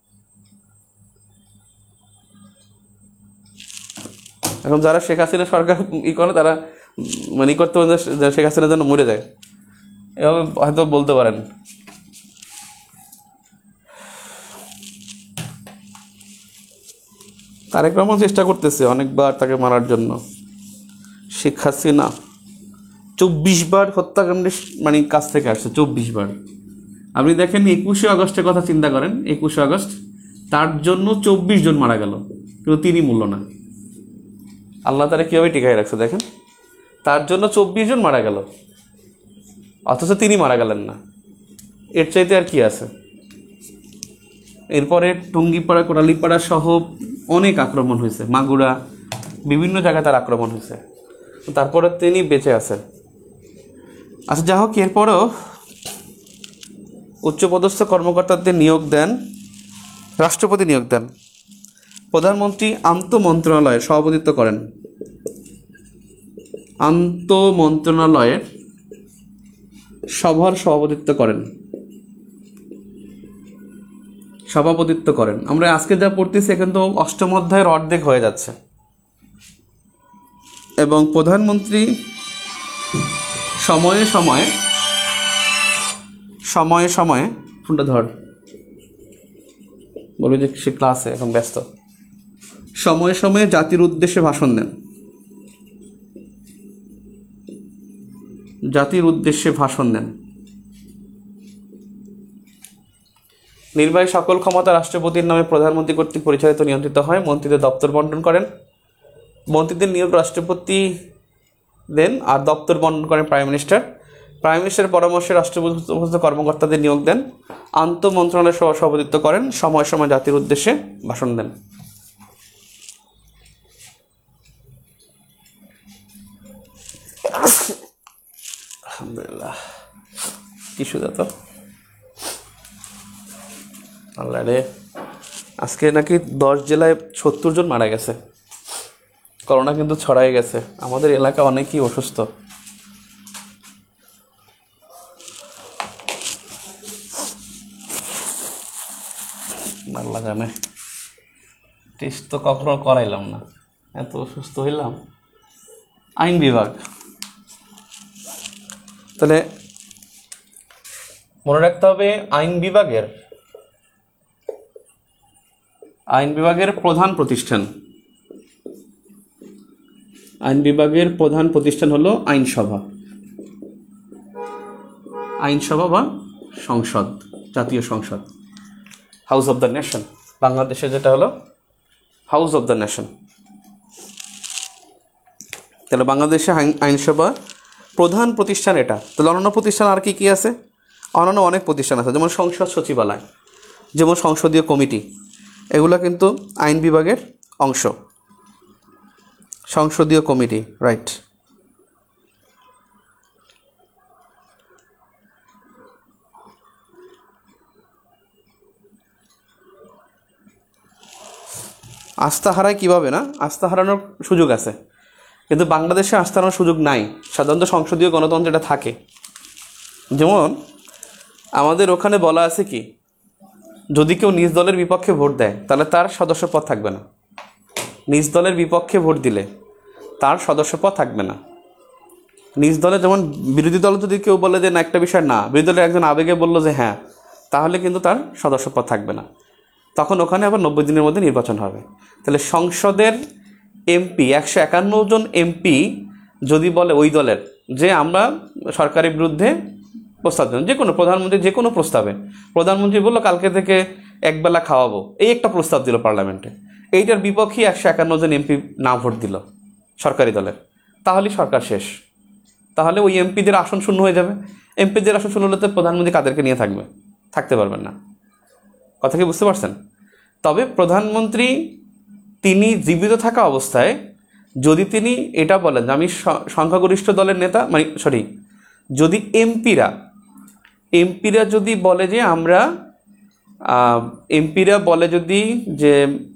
এখন যারা শেখ হাসিনা সরকার ই করে, তারা মানে ই করতে পারে যে শেখ হাসিনা যেন মরে যায়, এভাবে হয়তো বলতে পারেন। তারেক রহমান চেষ্টা করতেছে অনেকবার তাকে মারার জন্য। শেখ হাসিনা চব্বিশ বার হত্যাকাণ্ডের মানে কাছ থেকে আসছে, চব্বিশ বার। আপনি দেখেন একুশে আগস্টের কথা চিন্তা করেন, একুশে আগস্ট তার জন্য চব্বিশ জন মারা গেল, কিন্তু তিনি মূল্য না। আল্লাহ তারা কীভাবে টিকাই রাখছে দেখেন, তার জন্য চব্বিশ জন মারা গেল, অথচ তিনি মারা গেলেন না। এর চাইতে আর কি আছে? এরপরে টুঙ্গিপাড়া, কোটালীপাড়া সহ অনেক আক্রমণ হয়েছে, মাগুরা, বিভিন্ন জায়গায় তার আক্রমণ হয়েছে, তারপরে তিনি বেঁচে আছেন। আচ্ছা, যা হোক, এরপরেও উচ্চপদস্থ কর্মকর্তাদের নিয়োগ দেন রাষ্ট্রপতি, নিয়োগ দেন। প্রধানমন্ত্রী আন্ত মন্ত্রণালয়ের সভাপতিত্ব করেন। আন্ত মন্ত্রণালয়ের সভার সভাপতিত্ব করেন, সভাপতিত্ব করেন। আমরা আজকে যা পড়তেছি এখন তো অষ্টম অধ্যায়ের অর্ধেক হয়ে যাচ্ছে। এবং প্রধানমন্ত্রী সময়ে সময়ে সময়ে সময়ে ফোনটা ধর, বলি যে সে ক্লাসে এখন ব্যস্ত। সময়ে সময়ে জাতির উদ্দেশ্যে ভাষণ দেন, জাতির উদ্দেশ্যে ভাষণ দেন। নির্বাহী সকল ক্ষমতা রাষ্ট্রপতির নামে প্রধানমন্ত্রী কর্তৃক পরিচালিত নিয়ন্ত্রিত হয়। মন্ত্রীদের দপ্তর বন্টন করেন। মন্ত্রীদের নিয়োগ রাষ্ট্রপতি দেন, আর দপ্তর বন্টন করেন প্রাইম মিনিস্টার। প্রাইম মিনিস্টারের পরামর্শে রাষ্ট্রপতি কর্মকর্তাদের নিয়োগ দেন। আন্ত মন্ত্রণালয়ের সভাপতিত্ব করেন। সময় সময় জাতির উদ্দেশ্যে ভাষণ দেন। আলহামদুলিল্লাহ, কিছু যত আল্লাহ রে, আজকে নাকি দশ জেলায় সত্তর জন মারা গেছে। করোনা কিন্তু ছড়াই গেছে, আমাদের এলাকা অনেকেই অসুস্থ। আল্লাহ জানে, টেস্ট তো কখনো করাইলাম না, এত অসুস্থ হইলাম। আইন বিভাগ, তাহলে মনে রাখতে হবে আইন বিভাগের আইন বিভাগের প্রধান প্রতিষ্ঠান আইন বিভাগের প্রধান প্রতিষ্ঠান হলো আইনসভা। আইনসভা বা সংসদ, জাতীয় সংসদ, হাউস অব দ্য নেশন। বাংলাদেশে যেটা হলো হাউস অব দ্য নেশন। তাহলে বাংলাদেশে আইনসভা প্রধান প্রতিষ্ঠান এটা। তাহলে অন্যান্য প্রতিষ্ঠান আর কি কি আছে? অন্যান্য অনেক প্রতিষ্ঠান আছে, যেমন সংসদ সচিবালয়, যেমন সংসদীয় কমিটি, এগুলো কিন্তু আইন বিভাগের অংশ। সংসদীয় কমিটি, রাইট। আস্থা হারায় কীভাবে না, আস্থা হারানোর সুযোগ আছে, কিন্তু বাংলাদেশে আস্থা হারানোর সুযোগ নাই। সাধারণত সংসদীয় গণতন্ত্র এটা থাকে। যেমন আমাদের ওখানে বলা আছে কি, যদি কেউ নিজ দলের বিপক্ষে ভোট দেয় তাহলে তার সদস্যপদ থাকবে না। নিজ দলের বিপক্ষে ভোট দিলে তার সদস্যপদ থাকবে না। নিজ দলে, যেমন বিরোধী দল যদি কেউ বলে যে না একটা বিষয় না, বিরোধী দলের একজন আবেগে বললো যে হ্যাঁ, তাহলে কিন্তু তার সদস্যপদ থাকবে না। তখন ওখানে আবার নব্বই দিনের মধ্যে নির্বাচন হবে। তাহলে সংসদের এমপি, একশো একান্ন জন এমপি যদি বলে ওই দলের যে আমরা সরকারের বিরুদ্ধে প্রস্তাব দেন, যে কোনো প্রধানমন্ত্রী যে কোনো প্রস্তাবে, প্রধানমন্ত্রী বললো কালকে থেকে একবেলা খাওয়াবো, এই একটা প্রস্তাব দিল পার্লামেন্টে, এইটার বিপক্ষে একশো একান্ন জন এমপি না ভোট দিল সরকারি দলের, তাহলেই সরকার শেষ। তাহলে ওই এমপিদের আসন শূন্য হয়ে যাবে। এমপিদের আসন শূন্য হলে তো প্রধানমন্ত্রী কাদেরকে নিয়ে থাকবে? থাকতে পারবেন না। কথা কি বুঝতে পারছেন? তবে প্রধানমন্ত্রী তিনি জীবিত থাকা অবস্থায় যদি তিনি এটা বলেন যে আমি সংখ্যাগরিষ্ঠ দলের নেতা, মানে সরি যদি এমপিরা এমপিরা যদি বলে যে আমরা এমপিরা বলে যদি যে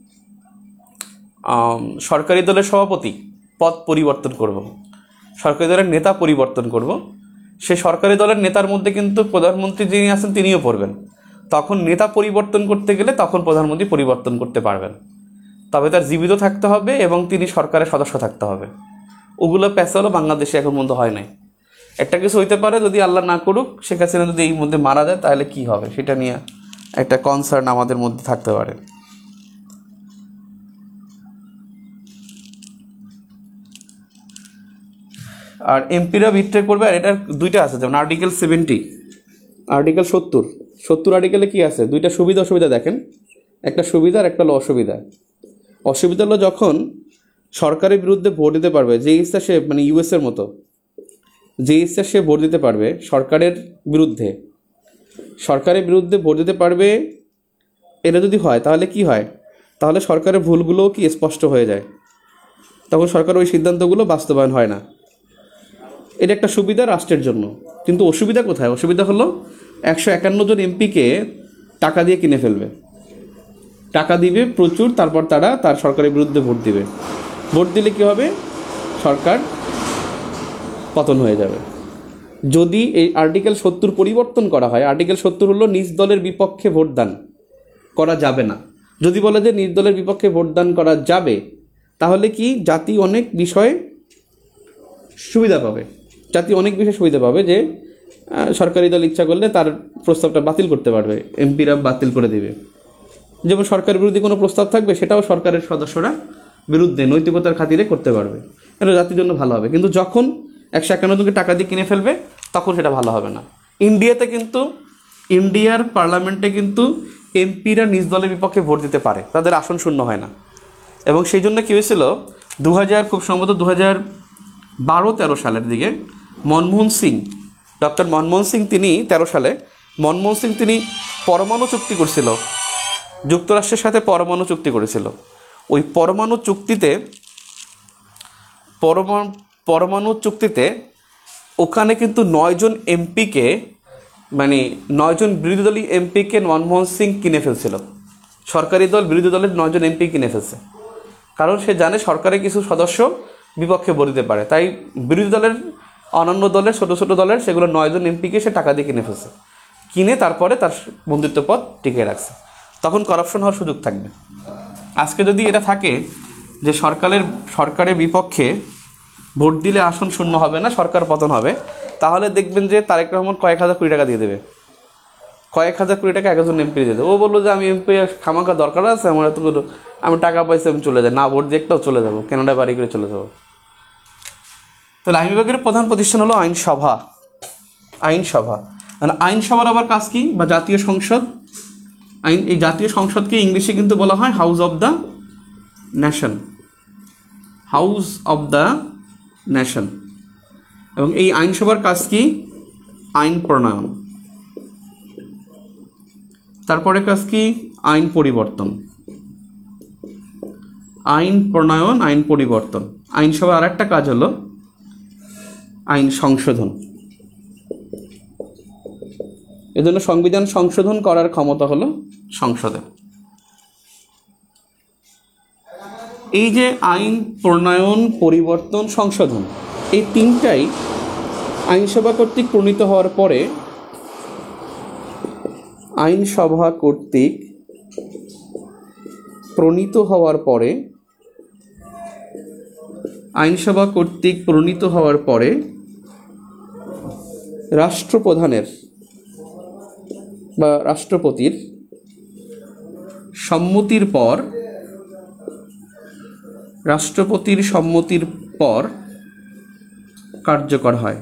সরকারি দলের সভাপতি পদ পরিবর্তন করব, সরকারি দলের নেতা পরিবর্তন করব, সে সরকারি দলের নেতার মধ্যে কিন্তু প্রধানমন্ত্রী যিনি আছেন তিনিও পড়বেন। তখন নেতা পরিবর্তন করতে গেলে তখন প্রধানমন্ত্রী পরিবর্তন করতে পারবেন, তবে তার জীবিত থাকতে হবে এবং তিনি সরকারের সদস্য থাকতে হবে। ওগুলো প্যাঁচালো বাংলাদেশে এখন পর্যন্ত হয় নাই। একটা কিছু হইতে পারে, যদি আল্লাহ না করুক শেখ হাসিনা যদি এই মধ্যে মারা যায় তাহলে কি হবে সেটা নিয়ে একটা কনসার্ন আমাদের মধ্যে থাকতে পারে। আর এমপিরা বিট্রে করবে, আর এটার দুইটা আছে, যেমন আর্টিকেল সেভেন্টি, আর্টিকেল সত্তর সত্তর আর্টিকেলে কি আছে, দুইটা সুবিধা অসুবিধা দেখেন। একটা সুবিধা আর একটা হলো অসুবিধা। অসুবিধা হলো যখন সরকারের বিরুদ্ধে ভোট দিতে পারবে যে ইচ্ছা সে, মানে ইউএসের মতো যে ইচ্ছা সে ভোট দিতে পারবে সরকারের বিরুদ্ধে, সরকারের বিরুদ্ধে ভোট দিতে পারবে। এটা যদি হয় তাহলে কি হয়, তাহলে সরকারের ভুলগুলোও কি স্পষ্ট হয়ে যায়, তখন সরকার ওই সিদ্ধান্তগুলো বাস্তবায়ন হয় না। এটা একটা সুবিধা রাষ্ট্রের জন্য। কিন্তু অসুবিধা কোথায়? অসুবিধা হলো একশো একান্ন জন এমপিকে টাকা দিয়ে কিনে ফেলবে, টাকা দিবে প্রচুর, তারপর তারা তার সরকারের বিরুদ্ধে ভোট দিবে। ভোট দিলে কি হবে, সরকার পতন হয়ে যাবে। যদি এই আর্টিকেল সত্তর পরিবর্তন করা হয়, আর্টিকেল সত্তর হলো নিজ দলের বিপক্ষে ভোটদান করা যাবে না। যদি বলে যে নিজ দলের বিপক্ষে ভোটদান করা যাবে, তাহলে কি জাতি অনেক বিষয়ে সুবিধা পাবে, জাতি অনেক বিষয়ে সুবিধা পাবে, যে সরকারি দল ইচ্ছা করলে তার প্রস্তাবটা বাতিল করতে পারবে, এমপিরা বাতিল করে দেবে। যেমন সরকারের বিরোধী কোনো প্রস্তাব থাকবে সেটাও সরকারের সদস্যরা বিরুদ্ধে নৈতিকতার খাতিরে করতে পারবে, এটা জাতির জন্য ভালো হবে। কিন্তু যখন একশো একান্ন জনকে টাকা দিয়ে কিনে ফেলবে তখন সেটা ভালো হবে না। ইন্ডিয়াতে কিন্তু, ইন্ডিয়ার পার্লামেন্টে কিন্তু এমপিরা নিজ দলের বিপক্ষে ভোট দিতে পারে, তাদের আসন শূন্য হয় না। এবং সেই জন্য কী হয়েছিল, দু হাজার খুব সম্ভবত দু হাজার বারো তেরো সালের দিকে মনমোহন সিং, ডক্টর মনমোহন সিং তিনি তেরো সালে মনমোহন সিং তিনি পরমাণু চুক্তি করছিল, যুক্তরাষ্ট্রের সাথে পরমাণু চুক্তি করেছিল। ওই পরমাণু চুক্তিতে পরমাণু পরমাণু চুক্তিতে ওখানে কিন্তু নয়জন এমপিকে, মানে নয়জন বিরোধী দলীয় এমপিকে মনমোহন সিং কিনে ফেলছিল। সরকারি দল বিরোধী দলের নয়জন এমপি কিনে ফেলছে, কারণ সে জানে সরকারের কিছু সদস্য বিপক্ষে ভোট দিতে পারে, তাই বিরোধী দলের অন্যান্য দলের ছোটো ছোটো দলের সেগুলো নয়জন এমপিকে সে টাকা দিয়ে কিনে ফেলছে, কিনে তারপরে তার বন্ধুত্ব পদ টিকে রাখছে। তখন করাপশন হওয়ার সুযোগ থাকবে। আজকে যদি এটা থাকে যে সরকারের সরকারের বিপক্ষে ভোট দিলে আসন শূন্য হবে না, সরকার পতন হবে, তাহলে দেখবেন যে তারেক রহমান কয়েক হাজার কোটি টাকা দিয়ে দেবে, কয়েক হাজার কোটি টাকা একজন এমপি দিয়ে দেবে। ও বললো যে আমি এমপি খামাখা দরকার আছে আমার এতগুলো, আমি টাকা পয়সা আমি চলে যাই, না ভোট দিয়ে একটাও চলে যাবো, কেনাডা বাড়ি করে চলে যাবো। তাহলে আইন বিভাগের প্রধান প্রতিষ্ঠান হলো আইনসভা। আইনসভা মানে আইনসভার আবার কাজ কি, বা জাতীয় সংসদ। আইন এই জাতীয় সংসদকে ইংলিশে কিন্তু বলা হয় house of the nation, house of the nation. এবং এই আইনসভার কাজ কি, আইন প্রণয়ন। তারপরে কাজ কি, আইন পরিবর্তন। আইন প্রণয়ন, আইন পরিবর্তন। আইনসভার আর একটা কাজ হলো আইন সংশোধন। এজন্য সংবিধান সংশোধন করার ক্ষমতা হলো সংসদের। এই যে আইন প্রণয়ন, পরিবর্তন, সংশোধন, এই তিনটাই আইনসভা কর্তৃক প্রণীত হওয়ার পরে আইনসভা কর্তৃক প্রণীত হওয়ার পরে আইনসভা কর্তৃক প্রণীত হওয়ার পরে রাষ্ট্রপ্রধানের বা রাষ্ট্রপতির সম্মতির পর রাষ্ট্রপতির সম্মতির পর কার্যকর হয়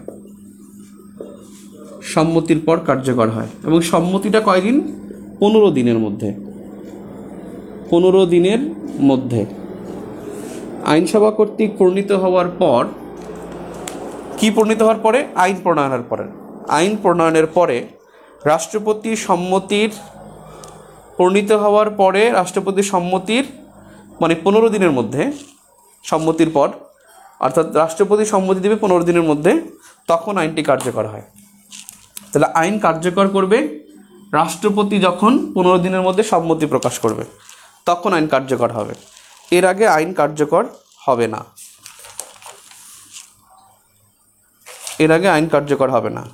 সম্মতির পর কার্যকর হয় এবং সম্মতিটা কয়দিন? পনেরো দিনের মধ্যে পনেরো দিনের মধ্যে আইনসভা কর্তৃক প্রণীত হওয়ার পর, কি প্রণীত হওয়ার পরে? আইন প্রণয়নের পরে আইন প্রণয়নের পরে রাষ্ট্রপতির সম্মতির প্রণীত হওয়ার পরে রাষ্ট্রপতির সম্মতির মানে পনেরো দিনের মধ্যে, সম্মতির পর অর্থাৎ রাষ্ট্রপতি সম্মতি দেবে পনেরো দিনের মধ্যে, তখন আইনটি কার্যকর হয়। তাহলে আইন কার্যকর করবে রাষ্ট্রপতি যখন পনেরো দিনের মধ্যে সম্মতি প্রকাশ করবে, তখন আইন কার্যকর হবে। এর আগে আইন কার্যকর হবে না এর আগে আইন কার্যকর হবে না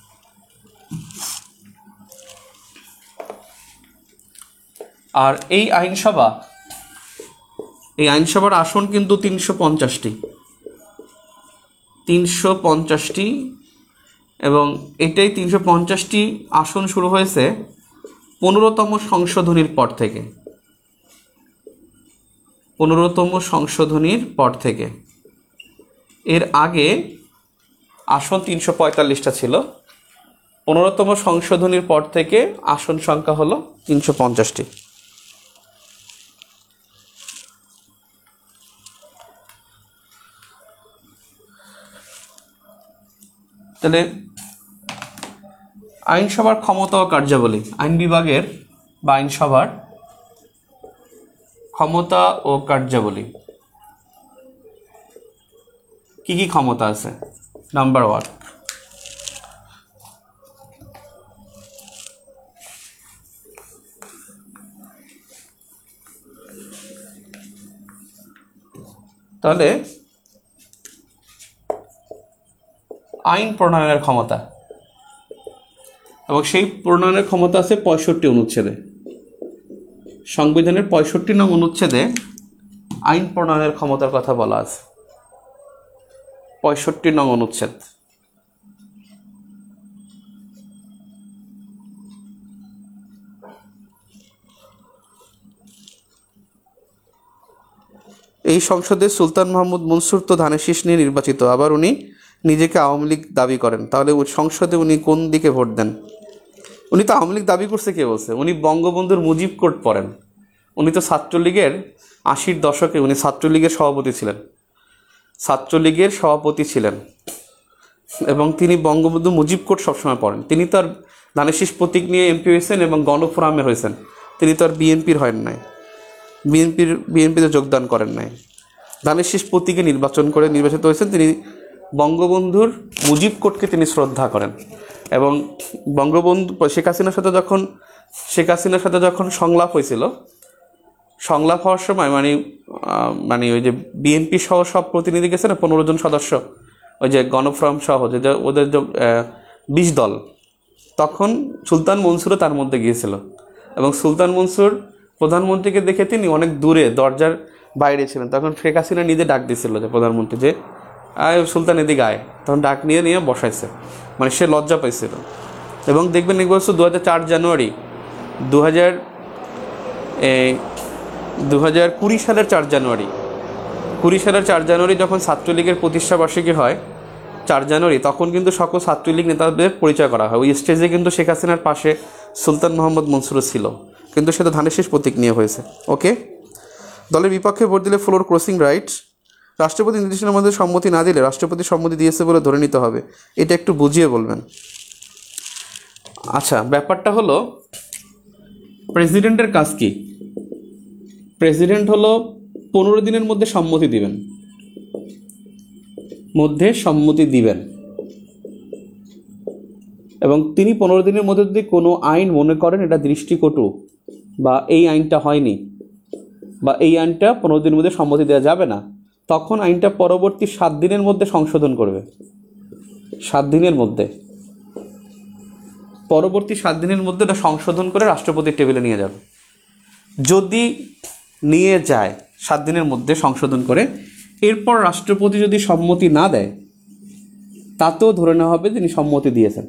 আর এই আইনসভা এই আইনসভার আসন কিন্তু তিনশো পঞ্চাশটি তিনশো পঞ্চাশটি এবং এটাই তিনশো পঞ্চাশটি আসন শুরু হয়েছে পনেরোতম সংশোধনীর পর থেকে পনেরোতম সংশোধনীর পর থেকে এর আগে আসন তিনশো পঁয়তাল্লিশটা ছিল। পনেরোতম সংশোধনীর পর থেকে আসন সংখ্যা হলো তিনশো পঞ্চাশটি। তাহলে আইনসভার ক্ষমতা ও কার্যাবলী, আইন বিভাগের বা আইনসভার ক্ষমতা ও কার্যাবলী, কি কি ক্ষমতা আছে? নাম্বার ওয়ান, তাহলে আইন প্রণয়নের ক্ষমতা, এবং সেই প্রণয়নের ক্ষমতা আছে পঁয়ষট্টি অনুচ্ছেদে। সংবিধানের পঁয়ষট্টি নং অনুচ্ছেদে আইন প্রণয়নের ক্ষমতার কথা বলা আছে। পঁয়ষট্টি নং অনুচ্ছেদ। এই সংসদে সুলতান মাহমুদ মনসুর তো ধানের শীষ নিয়ে নির্বাচিত, আবার উনি নিজেকে আওয়ামী লীগ দাবি করেন। তাহলে সংসদে উনি কোন দিকে ভোট দেন? উনি তো আওয়ামী লীগ দাবি করছে, কে বলছে? উনি বঙ্গবন্ধুর মুজিব কোড পড়েন। উনি তো ছাত্রলীগের আশির দশকে উনি ছাত্রলীগের সভাপতি ছিলেন ছাত্রলীগের সভাপতি ছিলেন এবং তিনি বঙ্গবন্ধু মুজিব কোড সবসময় পড়েন। তিনি তো আর ধানের শীষ প্রতীক নিয়ে এমপি হয়েছেন এবং গণফোরামের হয়েছেন। তিনি তো আর বিএনপির হন নাই, বিএনপির বিএনপিতে যোগদান করেন নাই। ধানের শীষ প্রতীকে নির্বাচন করে নির্বাচিত হয়েছেন। তিনি বঙ্গবন্ধুর মুজিব কোডকে তিনি শ্রদ্ধা করেন এবং বঙ্গবন্ধু শেখ হাসিনার সাথে যখন শেখ হাসিনার সাথে যখন সংলাপ হয়েছিল, সংলাপ হওয়ার সময় মানে মানে ওই যে বিএনপি সহ সব প্রতিনিধি গেছে না, পনেরো জন সদস্য, ওই যে গণফোরাম সহ যে ওদের যে বিশ দল, তখন সুলতান মনসুরও তার মধ্যে গিয়েছিল এবং সুলতান মনসুর প্রধানমন্ত্রীকে দেখে তিনি অনেক দূরে দরজার বাইরে ছিলেন। তখন শেখ হাসিনা নিজে ডাক দিয়েছিল যে প্রধানমন্ত্রী যে আয় সুলতান এদিকে আয়, তখন ডাক নিয়ে নিয়ে বসাইছে, মানে সে লজ্জা পাইছিল। এবং দেখবেন এক বছর দু হাজার চার জানুয়ারি দু হাজার দু হাজার কুড়ি সালের চার জানুয়ারি কুড়ি সালের চার জানুয়ারি যখন ছাত্রলীগের প্রতিষ্ঠাবার্ষিকী হয় চার জানুয়ারি, তখন কিন্তু সকল ছাত্রলীগ নেতাদের পরিচয় করা হয়। ওই স্টেজে কিন্তু শেখ হাসিনার পাশে সুলতান মোহাম্মদ মনসুরও ছিল, কিন্তু সেটা ধানের শীষ প্রতীক নিয়ে হয়েছে। ওকে, দলের বিপক্ষে ভোট দিলে ফ্লোর ক্রসিং রাইট, রাষ্ট্রপতি নির্দেশনার মধ্যে সম্মতি না দিলে রাষ্ট্রপতি সম্মতি দিয়েছে বলে ধরে নিতে হবে। এটা একটু বুঝিয়ে বলবেন। আচ্ছা, ব্যাপারটা হলো প্রেসিডেন্টের কাজ কি? প্রেসিডেন্ট হলো পনেরো দিনের মধ্যে সম্মতি দিবেন মধ্যে সম্মতি দিবেন এবং তিনি পনেরো দিনের মধ্যে যদি কোনো আইন মনে করেন এটা দৃষ্টিকটু বা এই আইনটা হয়নি, বা এই আইনটা পনেরো দিনের মধ্যে সম্মতি দেওয়া যাবে না, তখন আইনটা পরবর্তী সাত দিনের মধ্যে সংশোধন করবে। সাত দিনের মধ্যে পরবর্তী সাত দিনের মধ্যে এটা সংশোধন করে রাষ্ট্রপতির টেবিলে নিয়ে যাবে। যদি নিয়ে যায় সাত দিনের মধ্যে সংশোধন করে, এরপর রাষ্ট্রপতি যদি সম্মতি না দেয়, তাতেও ধরে নেওয়া হবে তিনি সম্মতি দিয়েছেন।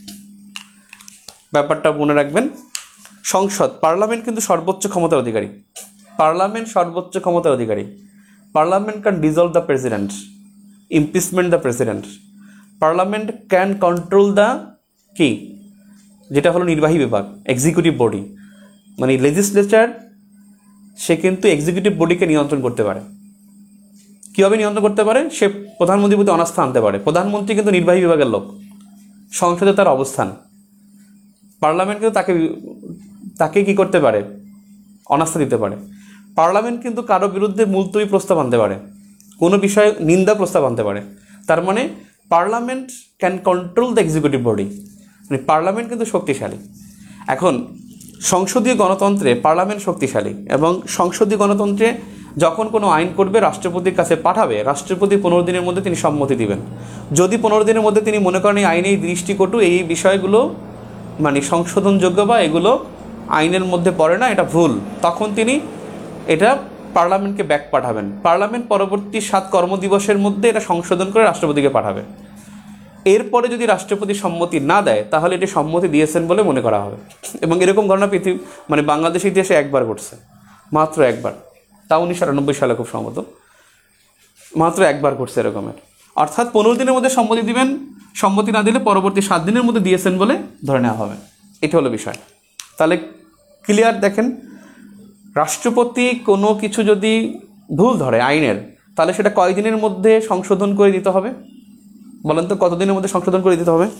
ব্যাপারটা মনে রাখবেন। সংসদ, পার্লামেন্ট কিন্তু সর্বোচ্চ ক্ষমতার অধিকারী। পার্লামেন্ট সর্বোচ্চ ক্ষমতার অধিকারী। Parliament can dissolve the president, impeachment the president. Parliament can control the কি, যেটা হলো নির্বাহী বিভাগ, এক্সিকিউটিভ বডি, মানে লেজিসলেচার, সে কিন্তু এক্সিকিউটিভ বডিকে নিয়ন্ত্রণ করতে পারে। কীভাবে নিয়ন্ত্রণ করতে পারে? সে প্রধানমন্ত্রীর প্রতি অনাস্থা আনতে পারে। প্রধানমন্ত্রী কিন্তু নির্বাহী বিভাগের লোক, সংসদে তার অবস্থান। পার্লামেন্ট কিন্তু তাকে তাকে কী করতে পারে? অনাস্থা দিতে পারে। পার্লামেন্ট কিন্তু কারো বিরুদ্ধে মুলতবি প্রস্তাব আনতে পারে, কোনো বিষয়ে নিন্দা প্রস্তাব আনতে পারে। তার মানে parliament can control the executive body, মানে পার্লামেন্ট কিন্তু শক্তিশালী। এখন সংসদীয় গণতন্ত্রে পার্লামেন্ট শক্তিশালী, এবং সংসদীয় গণতন্ত্রে যখন কোনো আইন করবে রাষ্ট্রপতির কাছে পাঠাবে, রাষ্ট্রপতি পনেরো দিনের মধ্যে তিনি সম্মতি দিবেন। যদি পনেরো দিনের মধ্যে তিনি মনে করেন এই আইনে এই দৃষ্টিকটু, এই বিষয়গুলো মানে সংশোধনযোগ্য বা এগুলো আইনের মধ্যে পড়ে না, এটা ভুল, তখন তিনি এটা পার্লামেন্টকে ব্যাক পাঠাবেন। পার্লামেন্ট পরবর্তী সাত কর্মদিবসের মধ্যে এটা সংশোধন করে রাষ্ট্রপতিকে পাঠাবে। এরপরে যদি রাষ্ট্রপতি সম্মতি না দেয়, তাহলে এটি সম্মতি দিয়েছেন বলে মনে করা হবে। এবং এরকম ঘটনা পৃথিবী মানে বাংলাদেশের ইতিহাসে একবার ঘটছে, মাত্র একবার, তা উনিশশো আটানব্বই সালে খুব সম্ভবত, মাত্র একবার ঘটছে এরকমের। অর্থাৎ পনেরো দিনের মধ্যে সম্মতি দিবেন, সম্মতি না দিলে পরবর্তী সাত দিনের মধ্যে দিয়েছেন বলে ধরে নেওয়া হবে। এটা হলো বিষয়। তাহলে ক্লিয়ার? দেখেন, রাষ্ট্রপতি কোনো কিছু যদি ভুল ধরে আইনের, তাহলে সেটা কয়দিনের মধ্যে সংশোধন করে দিতে হবে? বলেন তো, কতদিনের মধ্যে সংশোধন করে দিতে হবে?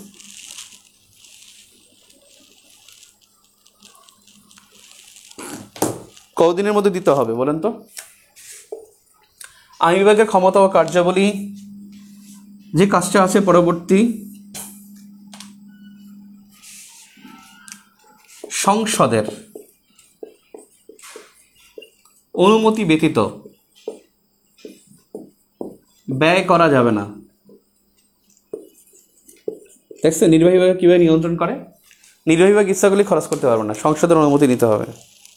কতদিনের মধ্যে দিতে হবে বলেন তো? আইন বিভাগের ক্ষমতা ও কার্যাবলী যে কাজটা আছে, পরবর্তী সংসদের অনুমতি ব্যতীত ব্যয় করা যাবে না। দেখছে নির্বাহী বিভাগ কীভাবে নিয়ন্ত্রণ করে? নির্বাহী বিভাগ ইচ্ছাগুলি খরচ করতে পারবে না, সংসদের অনুমতি নিতে হবে।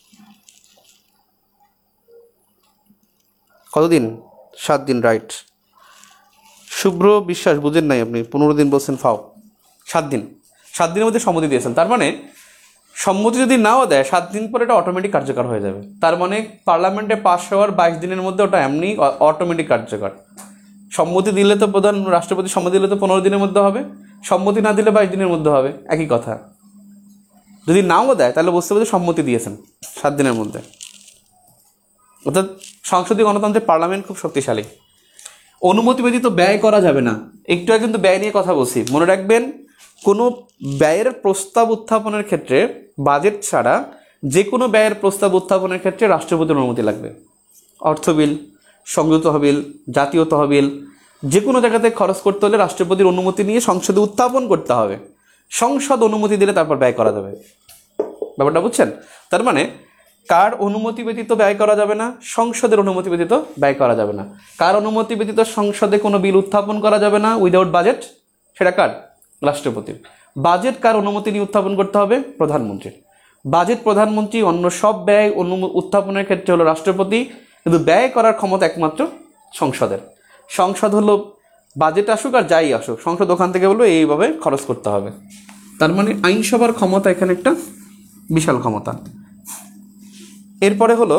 কতদিন? সাত দিন, রাইট। শুভ্র বিশ্বাস, বুঝেন নাই আপনি, পনেরো দিন বলছেন, ফাও। সাত দিন, সাত দিনের মধ্যে সম্মতি দিয়েছেন। তার মানে সম্মতি যদি নাও দেয়, সাত দিন পরে এটা অটোমেটিক কার্যকর হয়ে যাবে। তার মানে পার্লামেন্টে পাস হওয়ার বাইশ দিনের মধ্যে ওটা এমনি অটোমেটিক কার্যকর। সম্মতি দিলে তো প্রধান রাষ্ট্রপতি সম্মতি দিলে তো পনেরো দিনের মধ্যে হবে, সম্মতি না দিলে বাইশ দিনের মধ্যে হবে, একই কথা। যদি নাও দেয় তাহলে বুঝতে হবে সম্মতি দিয়েছেন সাত দিনের মধ্যে। অর্থাৎ সংসদীয় গণতন্ত্রে পার্লামেন্ট খুব শক্তিশালী। অনুমতি ব্যতীত ব্যয় করা যাবে না। একটু আগে কিন্তু ব্যয় নিয়ে কথা বলছি, মনে রাখবেন। কোনো ব্যয়ের প্রস্তাব উত্থাপনের ক্ষেত্রে বাজেট ছাড়া যে কোনো ব্যয়ের প্রস্তাব উত্থাপনের ক্ষেত্রে রাষ্ট্রপতির অনুমতি লাগবে। অর্থ বিল, সংযুক্ত তহবিল, জাতীয় তহবিল, যে কোনো জায়গাতে খরচ করতে হলে রাষ্ট্রপতির অনুমতি নিয়ে সংসদে উত্থাপন করতে হবে। সংসদ অনুমতি দিলে তারপর ব্যয় করা যাবে। ব্যাপারটা বুঝছেন? তার মানে কার অনুমতি ব্যতীত ব্যয় করা যাবে না? সংসদের অনুমতি ব্যতীত ব্যয় করা যাবে না। কার অনুমতি ব্যতীত সংসদে কোনো বিল উত্থাপন করা যাবে না উইদাউট বাজেট? সেটা কার? রাষ্ট্রপতির। বাজেট কার অনুমতি নিয়ে উত্থাপন করতে হবে? প্রধানমন্ত্রীর। বাজেট প্রধানমন্ত্রী, অন্য সব ব্যয় উত্থাপনের ক্ষেত্রে হলো রাষ্ট্রপতি, কিন্তু ব্যয় করার ক্ষমতা একমাত্র সংসদের। সংসদ হলো বাজেট আসুক আর যাই আসুক, সংসদ ওখান থেকে বললো এইভাবে খরচ করতে হবে। তার মানে আইনসভার ক্ষমতা এখানে একটা বিশাল ক্ষমতা। এরপরে হলো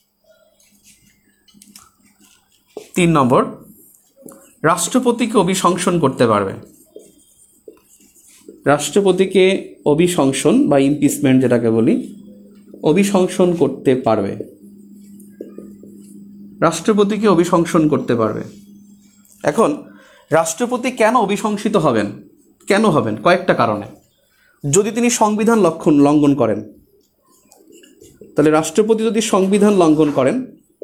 তিন নম্বর, রাষ্ট্রপতিকে অভিশংসন করতে পারবে। রাষ্ট্রপতিকে অভিশংসন বা ইমপিচমেন্ট যেটাকে বলি, অভিশংসন করতে পারবে। রাষ্ট্রপতিকে অভিশংসন করতে পারবে। এখন রাষ্ট্রপতি কেন অভিশংসিত হবেন? কেন হবেন? কয়েকটা কারণে। যদি তিনি সংবিধান লঙ্ঘন লঙ্ঘন করেন, তাহলে রাষ্ট্রপতি যদি সংবিধান লঙ্ঘন করেন,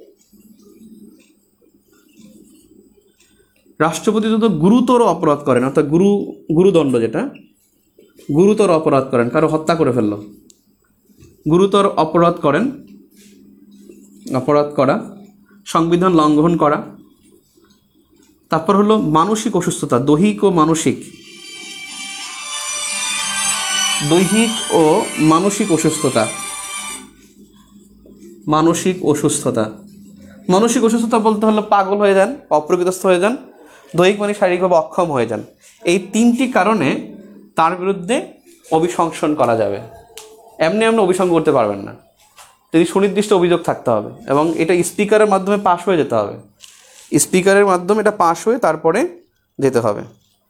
রাষ্ট্রপতি যদি গুরুতর অপরাধ করেন, অর্থাৎ গুরু গুরুদণ্ড যেটা, গুরুতর অপরাধ করেন, কারো হত্যা করে ফেলল, গুরুতর অপরাধ করেন, অপরাধ করা, সংবিধান লঙ্ঘন করা। তারপর হলো মানসিক অসুস্থতা, দৈহিক ও মানসিক দৈহিক ও মানসিক অসুস্থতা মানসিক অসুস্থতা মানসিক অসুস্থতা বলতে হলো পাগল হয়ে যান, অপ্রকৃতস্থ হয়ে যান, দৈহিক মানে শারীরিকভাবে অক্ষম হয়ে যান। এই তিনটি কারণে তার বিরুদ্ধে অভিশংসন করা যাবে। এমনি এমনি অভিশংসন করতে পারবেন না, যদি সুনির্দিষ্ট অভিযোগ থাকতে হবে এবং এটা স্পিকারের মাধ্যমে পাশ হয়ে যেতে হবে। স্পিকারের মাধ্যমে এটা পাশ হয়ে তারপরে যেতে হবে।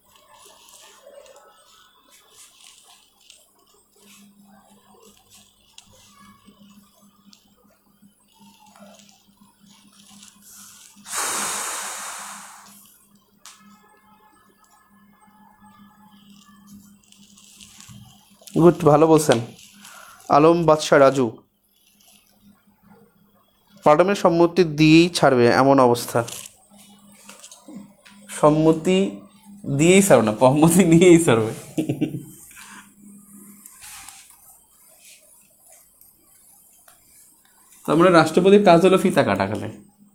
গুড, ভালো বলছেন। আলম বাদশাহ রাজু, পার্লামেন্ট সম্মতি দিয়েই ছাড়বে এমন অবস্থা। সম্মতি দিয়েই ছাড়বে না, সম্মতি নিয়েই ছাড়বে। তার মানে রাষ্ট্রপতির কাজ হলো ফিতা কাটা খালে।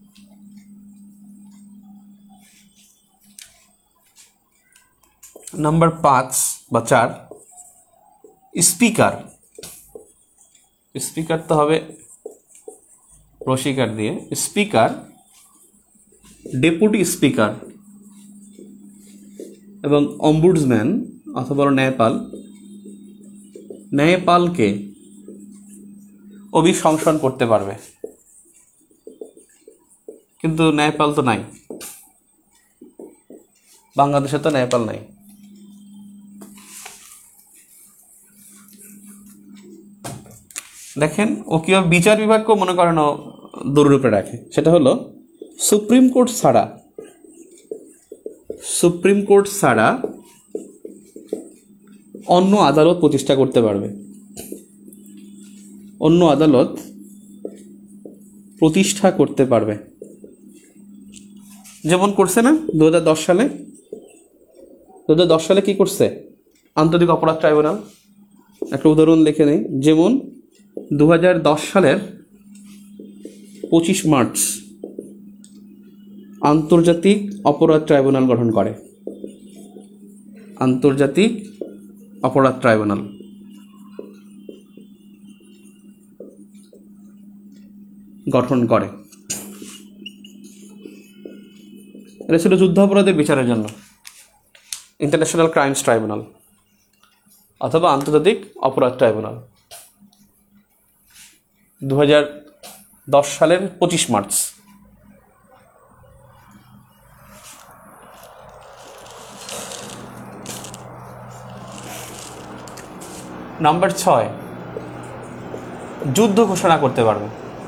নাম্বার পাঁচ বা চার, স্পিকার। স্পিকার তো হবে রসিকার দিয়ে। স্পিকার, ডেপুটি স্পিকার এবং অম্বুডসম্যান অথবা ন্যায়পাল ন্যায়পালকে অভিশংসন করতে পারবে, কিন্তু ন্যায়পাল তো নাই, বাংলাদেশে তো ন্যায়পাল নাই। দেখেন ও কিভাবে বিচার বিভাগকেও মনে করেন দুর্রূপে রাখে। সেটা হলো সুপ্রিম কোর্ট ছাড়া সুপ্রিম কোর্ট ছাড়া অন্য আদালত প্রতিষ্ঠা করতে পারবে। অন্য আদালত প্রতিষ্ঠা করতে পারবে, যেমন করছে না দু হাজার দশ সালে দু হাজার দশ সালে কি করছে আন্তর্জাতিক অপরাধ ট্রাইব্যুনাল। একটা উদাহরণ লিখে নেই, যেমন দু হাজার দশ সালের পঁচিশ মার্চ আন্তর্জাতিক অপরাধ ট্রাইব্যুনাল গঠন করে। আন্তর্জাতিক অপরাধ ট্রাইব্যুনাল গঠন করে। এটা ছিল যুদ্ধাপরাধের বিচারের জন্য, ইন্টারন্যাশনাল ক্রাইমস ট্রাইব্যুনাল অথবা আন্তর্জাতিক অপরাধ ট্রাইব্যুনাল। দু হাজার দশ সালের পঁচিশ মার্চ। নাম্বার ছয়, যুদ্ধ ঘোষণা করতে পারবে।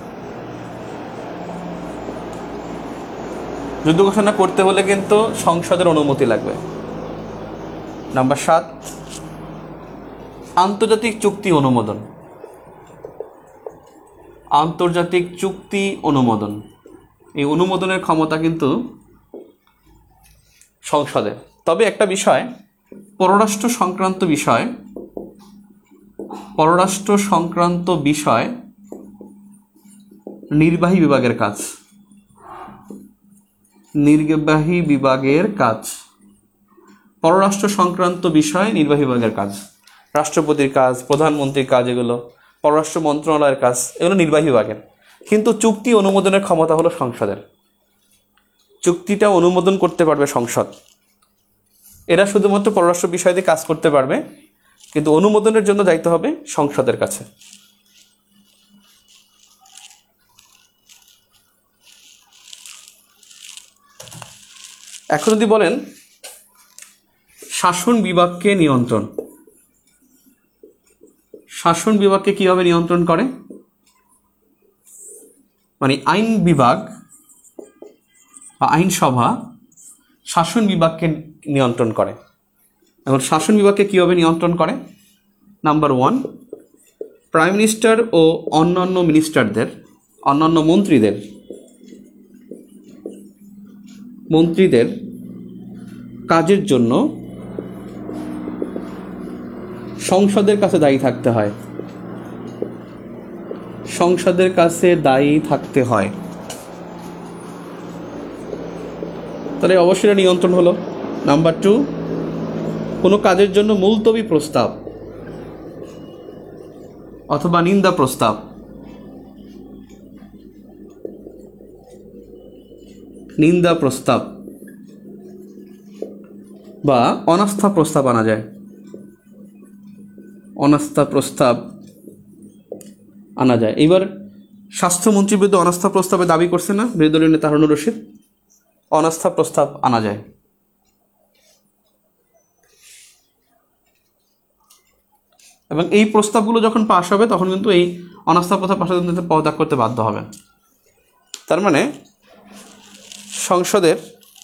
যুদ্ধ ঘোষণা করতে হলে কিন্তু সংসদের অনুমতি লাগবে। নাম্বার সাত, আন্তর্জাতিক চুক্তি অনুমোদন। আন্তর্জাতিক চুক্তি অনুমোদন, এই অনুমোদনের ক্ষমতা কিন্তু সংসদের। তবে একটা বিষয়, পররাষ্ট্র সংক্রান্ত বিষয় পররাষ্ট্র সংক্রান্ত বিষয় নির্বাহী বিভাগের কাজ। নির্বাহী বিভাগের কাজ পররাষ্ট্র সংক্রান্ত বিষয় নির্বাহী বিভাগের কাজ। রাষ্ট্রপতির কাজ, প্রধানমন্ত্রীর কাজ, এগুলো পররাষ্ট্র মন্ত্রণালয়ের কাজ, এগুলো নির্বাহী বিভাগের। কিন্তু চুক্তি অনুমোদনের ক্ষমতা হলো সংসদের। চুক্তিটা অনুমোদন করতে পারবে সংসদ। এরা শুধুমাত্র পররাষ্ট্র বিষয় দিয়ে কাজ করতে পারবে, কিন্তু অনুমোদনের জন্য যাইতে হবে সংসদের কাছে। এখন যদি বলেন শাসন বিভাগকে নিয়ন্ত্রণ, শাসন বিভাগকে কিভাবে নিয়ন্ত্রণ করে, মানে আইন বিভাগ বা আইনসভা শাসন বিভাগকে নিয়ন্ত্রণ করে। এখন শাসন বিভাগকে কিভাবে নিয়ন্ত্রণ করে? নাম্বার ওয়ান, প্রাইম মিনিস্টার ও অন্যান্য মিনিস্টারদের অন্যান্য মন্ত্রীদের মন্ত্রীদের কাজের জন্য সংসদের কাছে দায়ী থাকতে হয়। সংসদের কাছে দায়ী থাকতে হয়। তাহলে অবশ্যই এটা নিয়ন্ত্রণ হলো। নাম্বার টু, কোনো কাজের জন্য মুলতবি প্রস্তাব অথবা নিন্দা প্রস্তাব নিন্দা প্রস্তাব বা অনাস্থা প্রস্তাব আনা যায়। অনাস্থা প্রস্তাব আনা যায়। এবার স্বাস্থ্যমন্ত্রীর বিরুদ্ধে অনাস্থা প্রস্তাবে দাবি করছে না বিরোধী দলীয় নেতা হারুনুর রশিদ? অনাস্থা প্রস্তাব আনা যায়। এবং এই প্রস্তাবগুলো যখন পাশ হবে তখন কিন্তু এই অনাস্থা প্রস্তাব পাশ পদত্যাগ করতে বাধ্য হবে। তার মানে সংসদের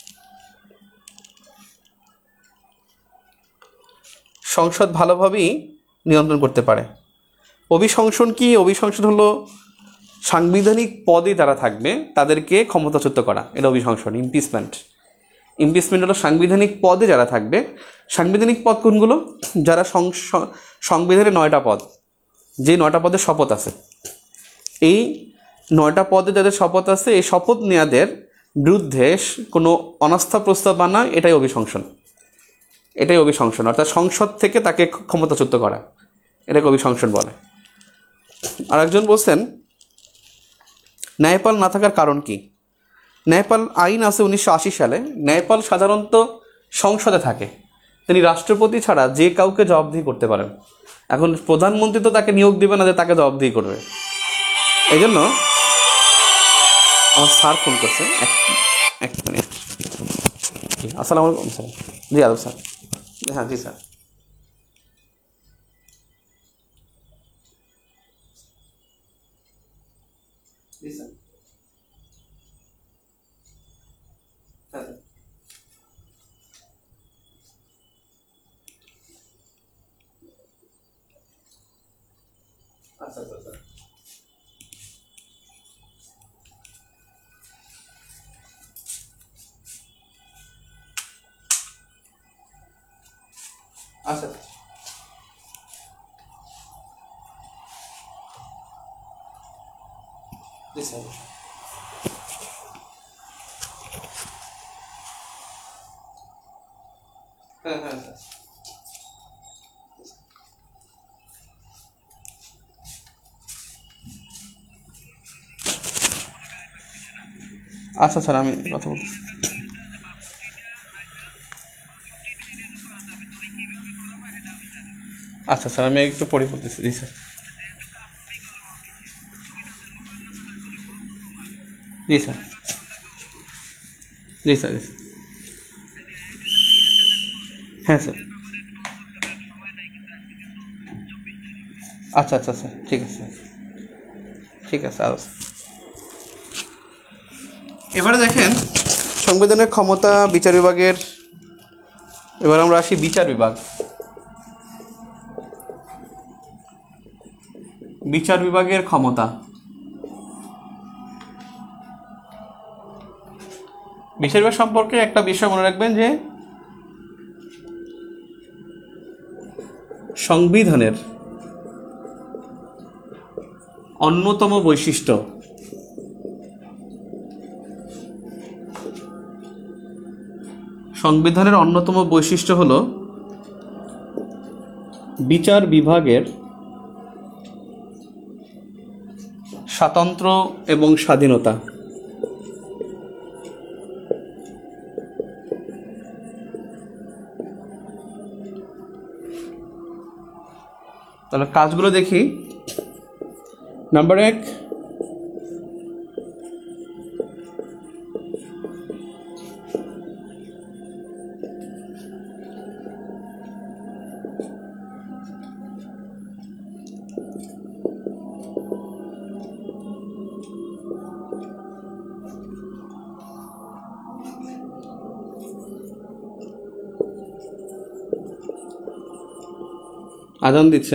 সংসদ ভালোভাবেই নিয়ন্ত্রণ করতে পারে। অভিশংসন কি? অভিশংসন হলো সাংবিধানিক পদে যারা থাকবে তাদেরকে ক্ষমতাচ্যুত করা, এটা অভিশংসন। ইমপিচমেন্ট ইমপিচমেন্ট হলো সাংবিধানিক পদে যারা থাকবে। সাংবিধানিক পদ কোনগুলো? যারা সংবিধানের নয়টা পদ, যে নয়টা পদের শপথ আছে, এই নয়টা পদে যাদের শপথ আছে, এই শপথ নেওয়াদের বিরুদ্ধে কোনো অনাস্থা প্রস্তাব আনা, এটাই অভিশংসন। এটাই অভিশংসন, অর্থাৎ সংসদ থেকে তাকে ক্ষমতাচ্যুত করা, এটাকে অভিশংসন বলে। আর একজন বলছেন ন্যায়পাল না থাকার কারণ কি? ন্যায়পাল আইন আছে উনিশশো আশি সালে। ন্যায়পাল সাধারণত সংসদে থাকে, তিনি রাষ্ট্রপতি ছাড়া যে কাউকে জবাবদিহি করতে পারেন। এখন প্রধানমন্ত্রী তো তাকে নিয়োগ দিবে না যে তাকে জবাবদিহি করবে। এই জন্য আমার স্যার ফোন করছে, এক এক মিনিট। আসসালামু আলাইকুম স্যার। জি আদব স্যার। হ্যাঁ জি স্যার। জি স্যার। হ্যাঁ আচ্ছা আচ্ছা স্যার। আচ্ছা জি স্যার। হ্যাঁ হ্যাঁ স্যার। আচ্ছা স্যার, আমি কথা বলতেছি। আচ্ছা স্যার, আমি একটু পরে বলতেছি। জি স্যার। জি স্যার। জি স্যার। জি স্যার। হ্যাঁ স্যার। আচ্ছা আচ্ছা স্যার, ঠিক আছে ঠিক আছে। আচ্ছা, এবারে দেখেন সংবিধানের ক্ষমতা বিচার বিভাগের। এবার আমরা আসি বিচার বিভাগ। বিচার বিভাগের ক্ষমতা। বিচার বিভাগ সম্পর্কে একটা বিষয় মনে রাখবেন যে সংবিধানের অন্যতম বৈশিষ্ট্য সংবিধানের অন্যতম বৈশিষ্ট্য হলো বিচার বিভাগের স্বাতন্ত্র্য এবং স্বাধীনতা। তাহলে কাজগুলো দেখি। নাম্বার এক, আজান দিচ্ছে।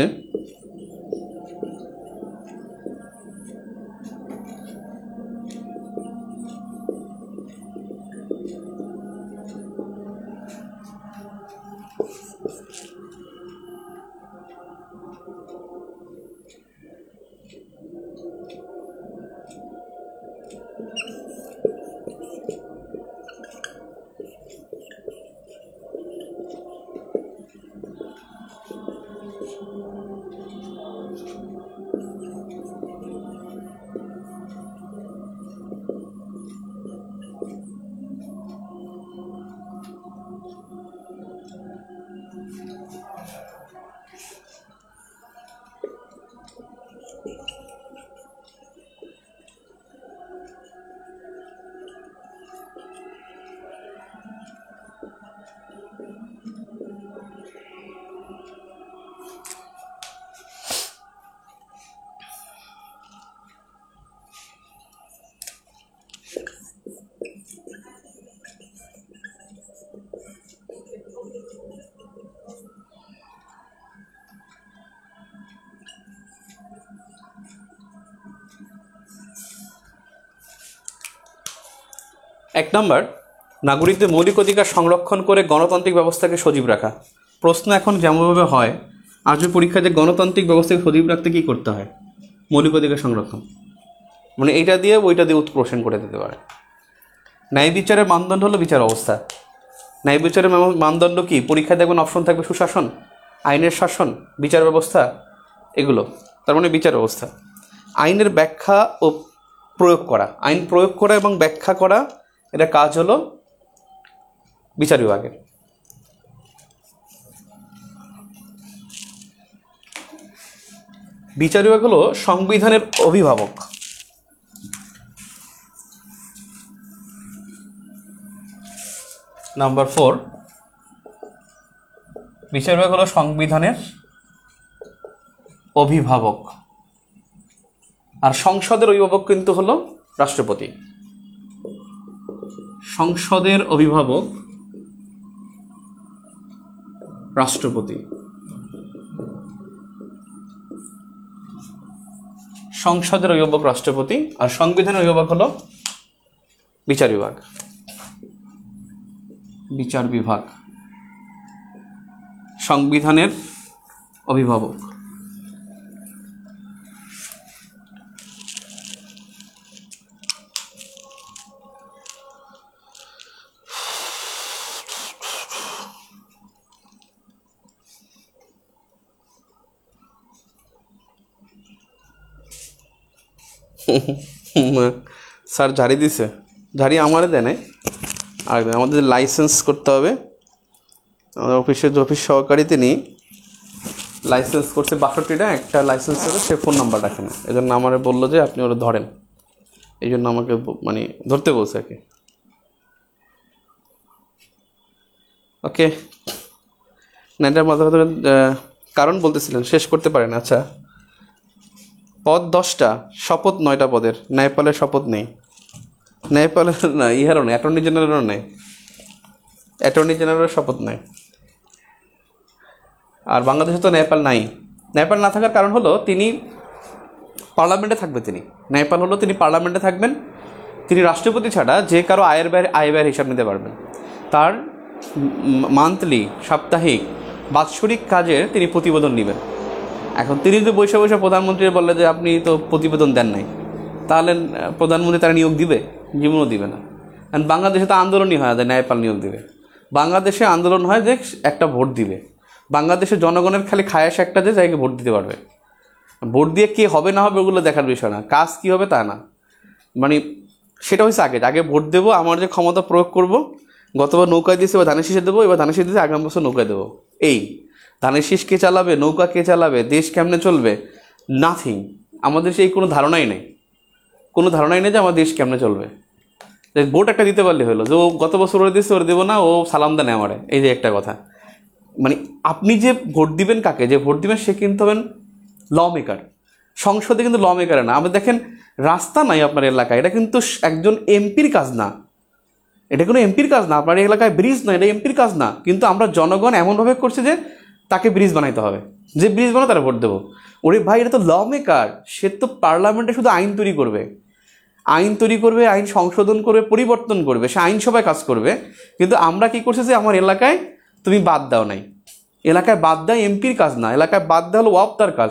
এক নম্বর, নাগরিকদের মৌলিক অধিকার সংরক্ষণ করে গণতান্ত্রিক ব্যবস্থাকে সজীব রাখা। প্রশ্ন এখন যেমনভাবে হয় আজ পরীক্ষায়, যে গণতান্ত্রিক ব্যবস্থাকে সজীব রাখতে কী করতে হয়? মৌলিক অধিকার সংরক্ষণ, মানে এইটা দিয়ে ওইটা দিয়ে উৎপ্রশ্ন করে দিতে পারে। ন্যায় বিচারের মানদণ্ড হলো বিচার অবস্থা। ন্যায় বিচারের মানদণ্ড কি? পরীক্ষায় দেখবেন অপশন থাকবে সুশাসন, আইনের শাসন, বিচার ব্যবস্থা, এগুলো। তার মানে বিচার ব্যবস্থা। আইনের ব্যাখ্যা ও প্রয়োগ করা, আইন প্রয়োগ করা এবং ব্যাখ্যা করা, এটা কাজ হলো বিচার বিভাগের। বিচার বিভাগ হলো সংবিধানের অভিভাবক। নাম্বার ফোর, বিচার বিভাগ হলো সংবিধানের অভিভাবক, আর সংসদের অভিভাবক কিন্তু হলো রাষ্ট্রপতি। সংসদের অভিভাবক রাষ্ট্রপতি। সংসদের অভিভাবক রাষ্ট্রপতি, আর সংবিধানের অভিভাবক হলো বিচার বিভাগ। বিচার বিভাগ সংবিধানের অভিভাবক। স্যার ঝাড়ি দিছে, ঝাড়ি আমারে দেয় নাই, আর আমাদের লাইসেন্স করতে হবে। আমাদের অফিসের যে অফিস সহকারী তিনি লাইসেন্স করছে বাষট্টিটা, একটা লাইসেন্স করে সে ফোন নাম্বার রাখে না, এই জন্য আমারে বললো যে আপনি ওরা ধরেন, এই জন্য আমাকে মানে ধরতে বলছে আর কি। ওকে, না এটার মাঝে মাঝে কারণ বলতেছিলেন, শেষ করতে পারেন। আচ্ছা, পদ দশটা, শপথ নয়টা পদের। ন্যায়পালের শপথ নেই, ন্যায়পালের না, ইহারও নেই, অ্যাটর্নি জেনারেলও নেই, অ্যাটর্নি জেনারেলের শপথ নেই। আর বাংলাদেশে তো ন্যায়পাল নাই। ন্যায়পাল না থাকার কারণ হলো তিনি পার্লামেন্টে থাকবে। তিনি ন্যায়পাল হলো তিনি পার্লামেন্টে থাকবেন। তিনি রাষ্ট্রপতি ছাড়া যে কারো আয়ের ব্যয় আয় ব্যয়ের হিসাব নিতে পারবেন। তার মান্থলি, সাপ্তাহিক, বাৎসরিক কাজের তিনি প্রতিবেদন নেবেন। এখন তিনি যদি বৈশা বৈশা প্রধানমন্ত্রী বললে যে আপনি তো প্রতিবেদন দেন নাই, তাহলে প্রধানমন্ত্রী তারা নিয়োগ দিবে? জীবনও দিবে না। কারণ বাংলাদেশে তো আন্দোলনই হয় যে ন্যায়পাল নিয়োগ দিবে। বাংলাদেশে আন্দোলন হয় যে একটা ভোট দিবে। বাংলাদেশের জনগণের খালি খায়াস একটা, যে জায়গায় ভোট দিতে পারবে। ভোট দিয়ে কে হবে না হবে ওগুলো দেখার বিষয় না, কাজ কী হবে তা না। মানে সেটা হচ্ছে আগে আগে ভোট দেবো, আমার যে ক্ষমতা প্রয়োগ করব। গতবার নৌকায় দিয়েছে, এবার ধানের শীষে দেবো, এবার ধানের শীষ দিয়েছে, আগামী বছর নৌকায় দেবো। এই ধানের শীষ কে চালাবে, নৌকা কে চালাবে, দেশ কেমনে চলবে, নাথিং। আমাদের সেই কোনো ধারণাই নেই, কোনো ধারণাই নেই যে আমার দেশ কেমনে চলবে। ভোট একটা দিতে পারলে হলো, যে ও গত বছর ওরা দিচ্ছে, ওরা দেবো না, ও সালাম দেন আমারে, এই যে একটা কথা। মানে আপনি যে ভোট দিবেন, কাকে যে ভোট দিবেন, সে কিন্তু হবেন ল মেকার। সংসদে কিন্তু ল মেকার না। আপনি দেখেন রাস্তা নাই আপনার এলাকায়, এটা কিন্তু একজন এমপির কাজ না, এটা কোনো এমপির কাজ না। আপনার এলাকায় ব্রিজ নয়, এটা এমপির কাজ না। কিন্তু আমরা জনগণ এমনভাবে করছে যে তাকে ব্রিজ বানাইতে হবে, যে ব্রিজ বানায় তারা ভোট দেবো। ওরে ভাই, এটা তো ল মেকার। সে তো পার্লামেন্টে শুধু আইন তৈরি করবে, আইন তৈরি করবে, আইন সংশোধন করবে, পরিবর্তন করবে, সে আইনসভায় কাজ করবে। কিন্তু আমরা কি করছি, যে আমার এলাকায় তুমি বাদ দাও নাই, এলাকায় বাদ দেয় এমপির কাজ না, এলাকায় বাদ দেওয়া হলো ওয়াপদার কাজ,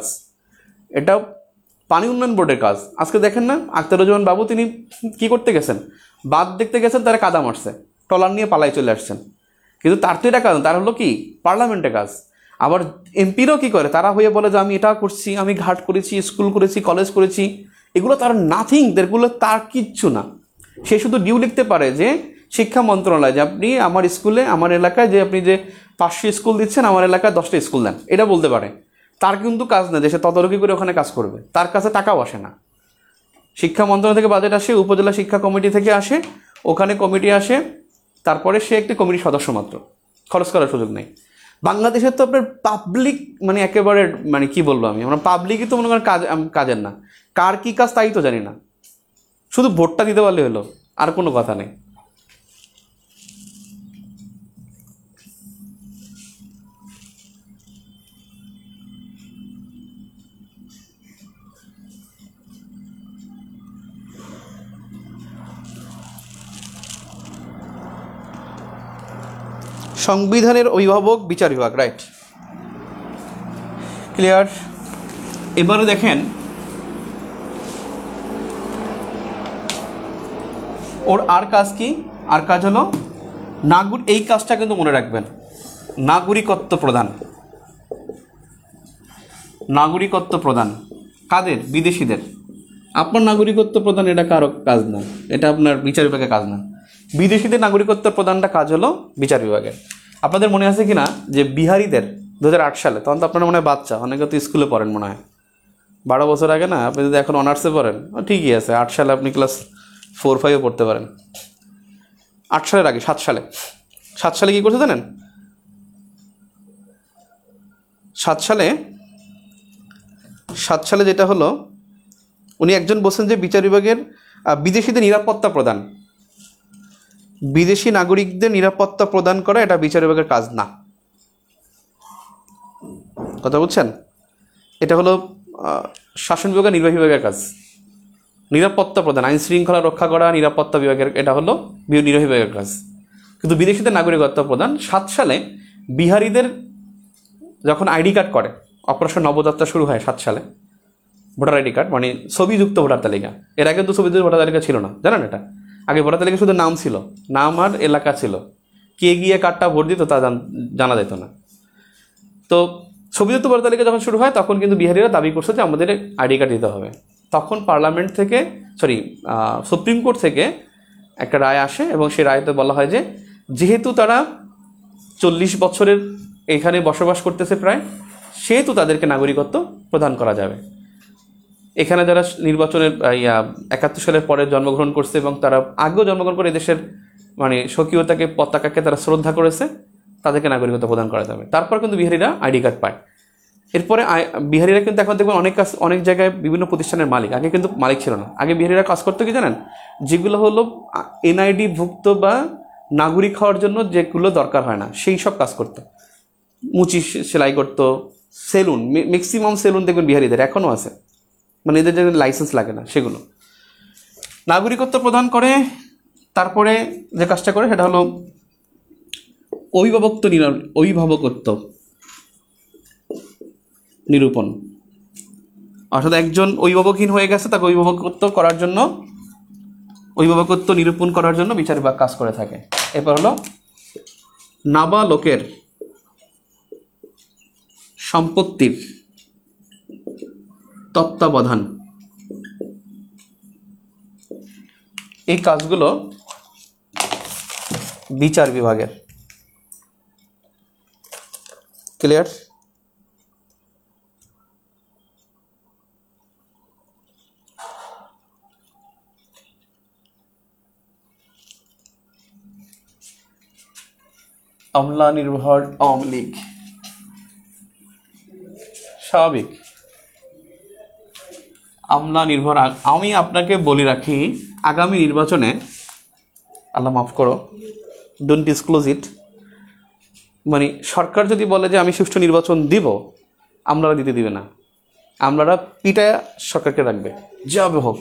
এটা পানি উন্নয়ন বোর্ডের কাজ। আজকে দেখেন না, আখতারুজ্জামান বাবু তিনি কি করতে গেছেন, বাদ দেখতে গেছেন, তারা কাদা মারছে, ট্রলার নিয়ে পালাই চলে আসছেন। কিন্তু তার তো এটা কাজ, তার হলো কি পার্লামেন্টের কাজ। আবার এমপিরাও কি করে, তারা হয়ে বলে যে আমি এটা করছি, আমি ঘাট করেছি, স্কুল করেছি, কলেজ করেছি, এগুলো তার নাথিং, এগুলো তার কিচ্ছু না। সে শুধু ডিউ লিখতে পারে যে শিক্ষা মন্ত্রণালয়, যে আপনি আমার স্কুলে, আমার এলাকায় যে আপনি যে পাঁচশো স্কুল দিচ্ছেন, আমার এলাকায় দশটা স্কুল দেন, এটা বলতে পারে। তার কিন্তু কাজ না যে সে তদারকি করে ওখানে কাজ করবে, তার কাছে টাকাও আসে না। শিক্ষা মন্ত্রণালয় থেকে বাজেট আসে, উপজেলা শিক্ষা কমিটি থেকে আসে, ওখানে কমিটি আসে, তারপরে সে একটি কমিটির সদস্য মাত্র, খরচ করার সুযোগ নেই। বাংলাদেশের তো আপনার পাবলিক মানে একেবারে মানে কি বলবো আমি, আমরা পাবলিকই তো মনে করেন কাজ কাজের না, কার কী কাজ তাই তো জানি না, শুধু ভোটটা দিতে পারলে হলো, আর কোনো কথা নেই। সংবিধানের অভিভাবক বিচার বিভাগ, রাইট, ক্লিয়ার। এবারে দেখেন ওর আর কাজ কি, আর কাজ হলো নাগরিক, এই কাজটা কিন্তু মনে রাখবেন, নাগরিকত্ব প্রদান। নাগরিকত্ব প্রদান কাদের? বিদেশিদের। আপনার নাগরিকত্ব প্রদান এটা কারো কাজ না, এটা আপনার বিচার বিভাগের কাজ না। বিদেশিদের নাগরিকত্ব প্রদানটা কাজ হলো বিচার বিভাগের। আপনাদের মনে আছে কি না যে বিহারিদের দু হাজার আট সালে, তখন তো আপনারা মনে হয় বাচ্চা, অনেকে তো স্কুলে পড়েন মনে হয়, বারো বছর আগে না, আপনি যদি এখন অনার্সে পড়েন ঠিকই আছে, আট সালে আপনি ক্লাস ফোর ফাইভে পড়তে পারেন। আট সালের আগে সাত সালে সাত সালে কী করছে জানেন? সাত সালে সাত সালে যেটা হলো, উনি একজন বলছেন যে বিচার বিভাগের বিদেশিদের নিরাপত্তা প্রদান, বিদেশি নাগরিকদের নিরাপত্তা প্রদান করা এটা বিচার বিভাগের কাজ না। কথা বুঝছেন? এটা হলো শাসন বিভাগের নির্বাহী বিভাগের কাজ। নিরাপত্তা প্রদান, আইন শৃঙ্খলা রক্ষা করা নিরাপত্তা বিভাগের, এটা হলো নির্বাহী বিভাগের কাজ। কিন্তু বিদেশিদের নাগরিকত্ব প্রদান, সাত সালে বিহারিদের যখন আইডি কার্ড করে, অপারেশন নবযাত্রা শুরু হয় সাত সালে, ভোটার আইডি কার্ড মানে ছবিযুক্ত ভোটার তালিকা। এর আগে তো ছবিযুক্ত ভোটার তালিকা ছিল না, জানেন এটা? আগে ভোটার তালিকা শুধু নাম ছিল, নাম আর এলাকা ছিল, কে গিয়ে কার্ডটা ভোট দিত তা জানা যেত না। তো ছবিযুক্ত ভোটার তালিকা যখন শুরু হয় তখন কিন্তু বিহারিরা দাবি করছে যে আমাদের আইডি কার্ড দিতে হবে। তখন পার্লামেন্ট থেকে, সরি সুপ্রিম কোর্ট থেকে একটা রায় আসে এবং সেই রায়তে বলা হয় যে যেহেতু তারা চল্লিশ বছরের এখানে বসবাস করতেছে প্রায়, সেহেতু তাদেরকে নাগরিকত্ব প্রদান করা যাবে। এখানে যারা নির্বাচনের ইয়া একাত্তর সালের পরে জন্মগ্রহণ করছে এবং তারা আগেও জন্মগ্রহণ করে দেশের মানে স্বকীয়তাকে, পতাকাকে তারা শ্রদ্ধা করেছে, তাদেরকে নাগরিকত্ব প্রদান করা যাবে। তারপর কিন্তু বিহারিরা আইডি কার্ড পায়। এরপরে বিহারিরা কিন্তু এখন দেখবেন অনেক কাজ, অনেক জায়গায় বিভিন্ন প্রতিষ্ঠানের মালিক, আগে কিন্তু মালিক ছিল না। আগে বিহারিরা কাজ করতো কি জানেন? যেগুলো হলো এনআইডি ভুক্ত বা নাগরিক হওয়ার জন্য যেগুলো দরকার হয় না সেই সব কাজ করতো। মুচি সেলাই করতো, সেলুন, ম্যাক্সিমাম সেলুন দেখবেন বিহারিদের এখনও আছে, মানে এদের যেগুলো লাইসেন্স লাগে না সেগুলো। নাগরিকত্ব প্রদান করে তারপরে যে কাজটা করে সেটা হলো অভিভাবকত্ব অভিভাবকত্ব নিরূপণ। অর্থাৎ একজন অভিভাবকহীন হয়ে গেছে, তাকে অভিভাবকত্ব করার জন্য, অভিভাবকত্ব নিরূপণ করার জন্য বিচার বিভাগ কাজ করে থাকে। এরপর হলো নাবালকের সম্পত্তির তত্ত্বাবধান। এই কাজগুলো বিচার বিভাগের। ক্লিয়ার? আমলা নির্ভর আওয়ামী লীগ, স্বাভাবিক আমলা নির্ভর। আমি আপনাকে বলে রাখি, আগামী নির্বাচনে, আল্লাহ মাফ করো, ডোন্ট ডিসক্লোজ ইট, মানে সরকার যদি বলে যে আমি সুষ্ঠু নির্বাচন দিব, আমলারা দিতে দিবে না, আমলারা পিটায় সরকারকে রাখবে, যাবে হোক,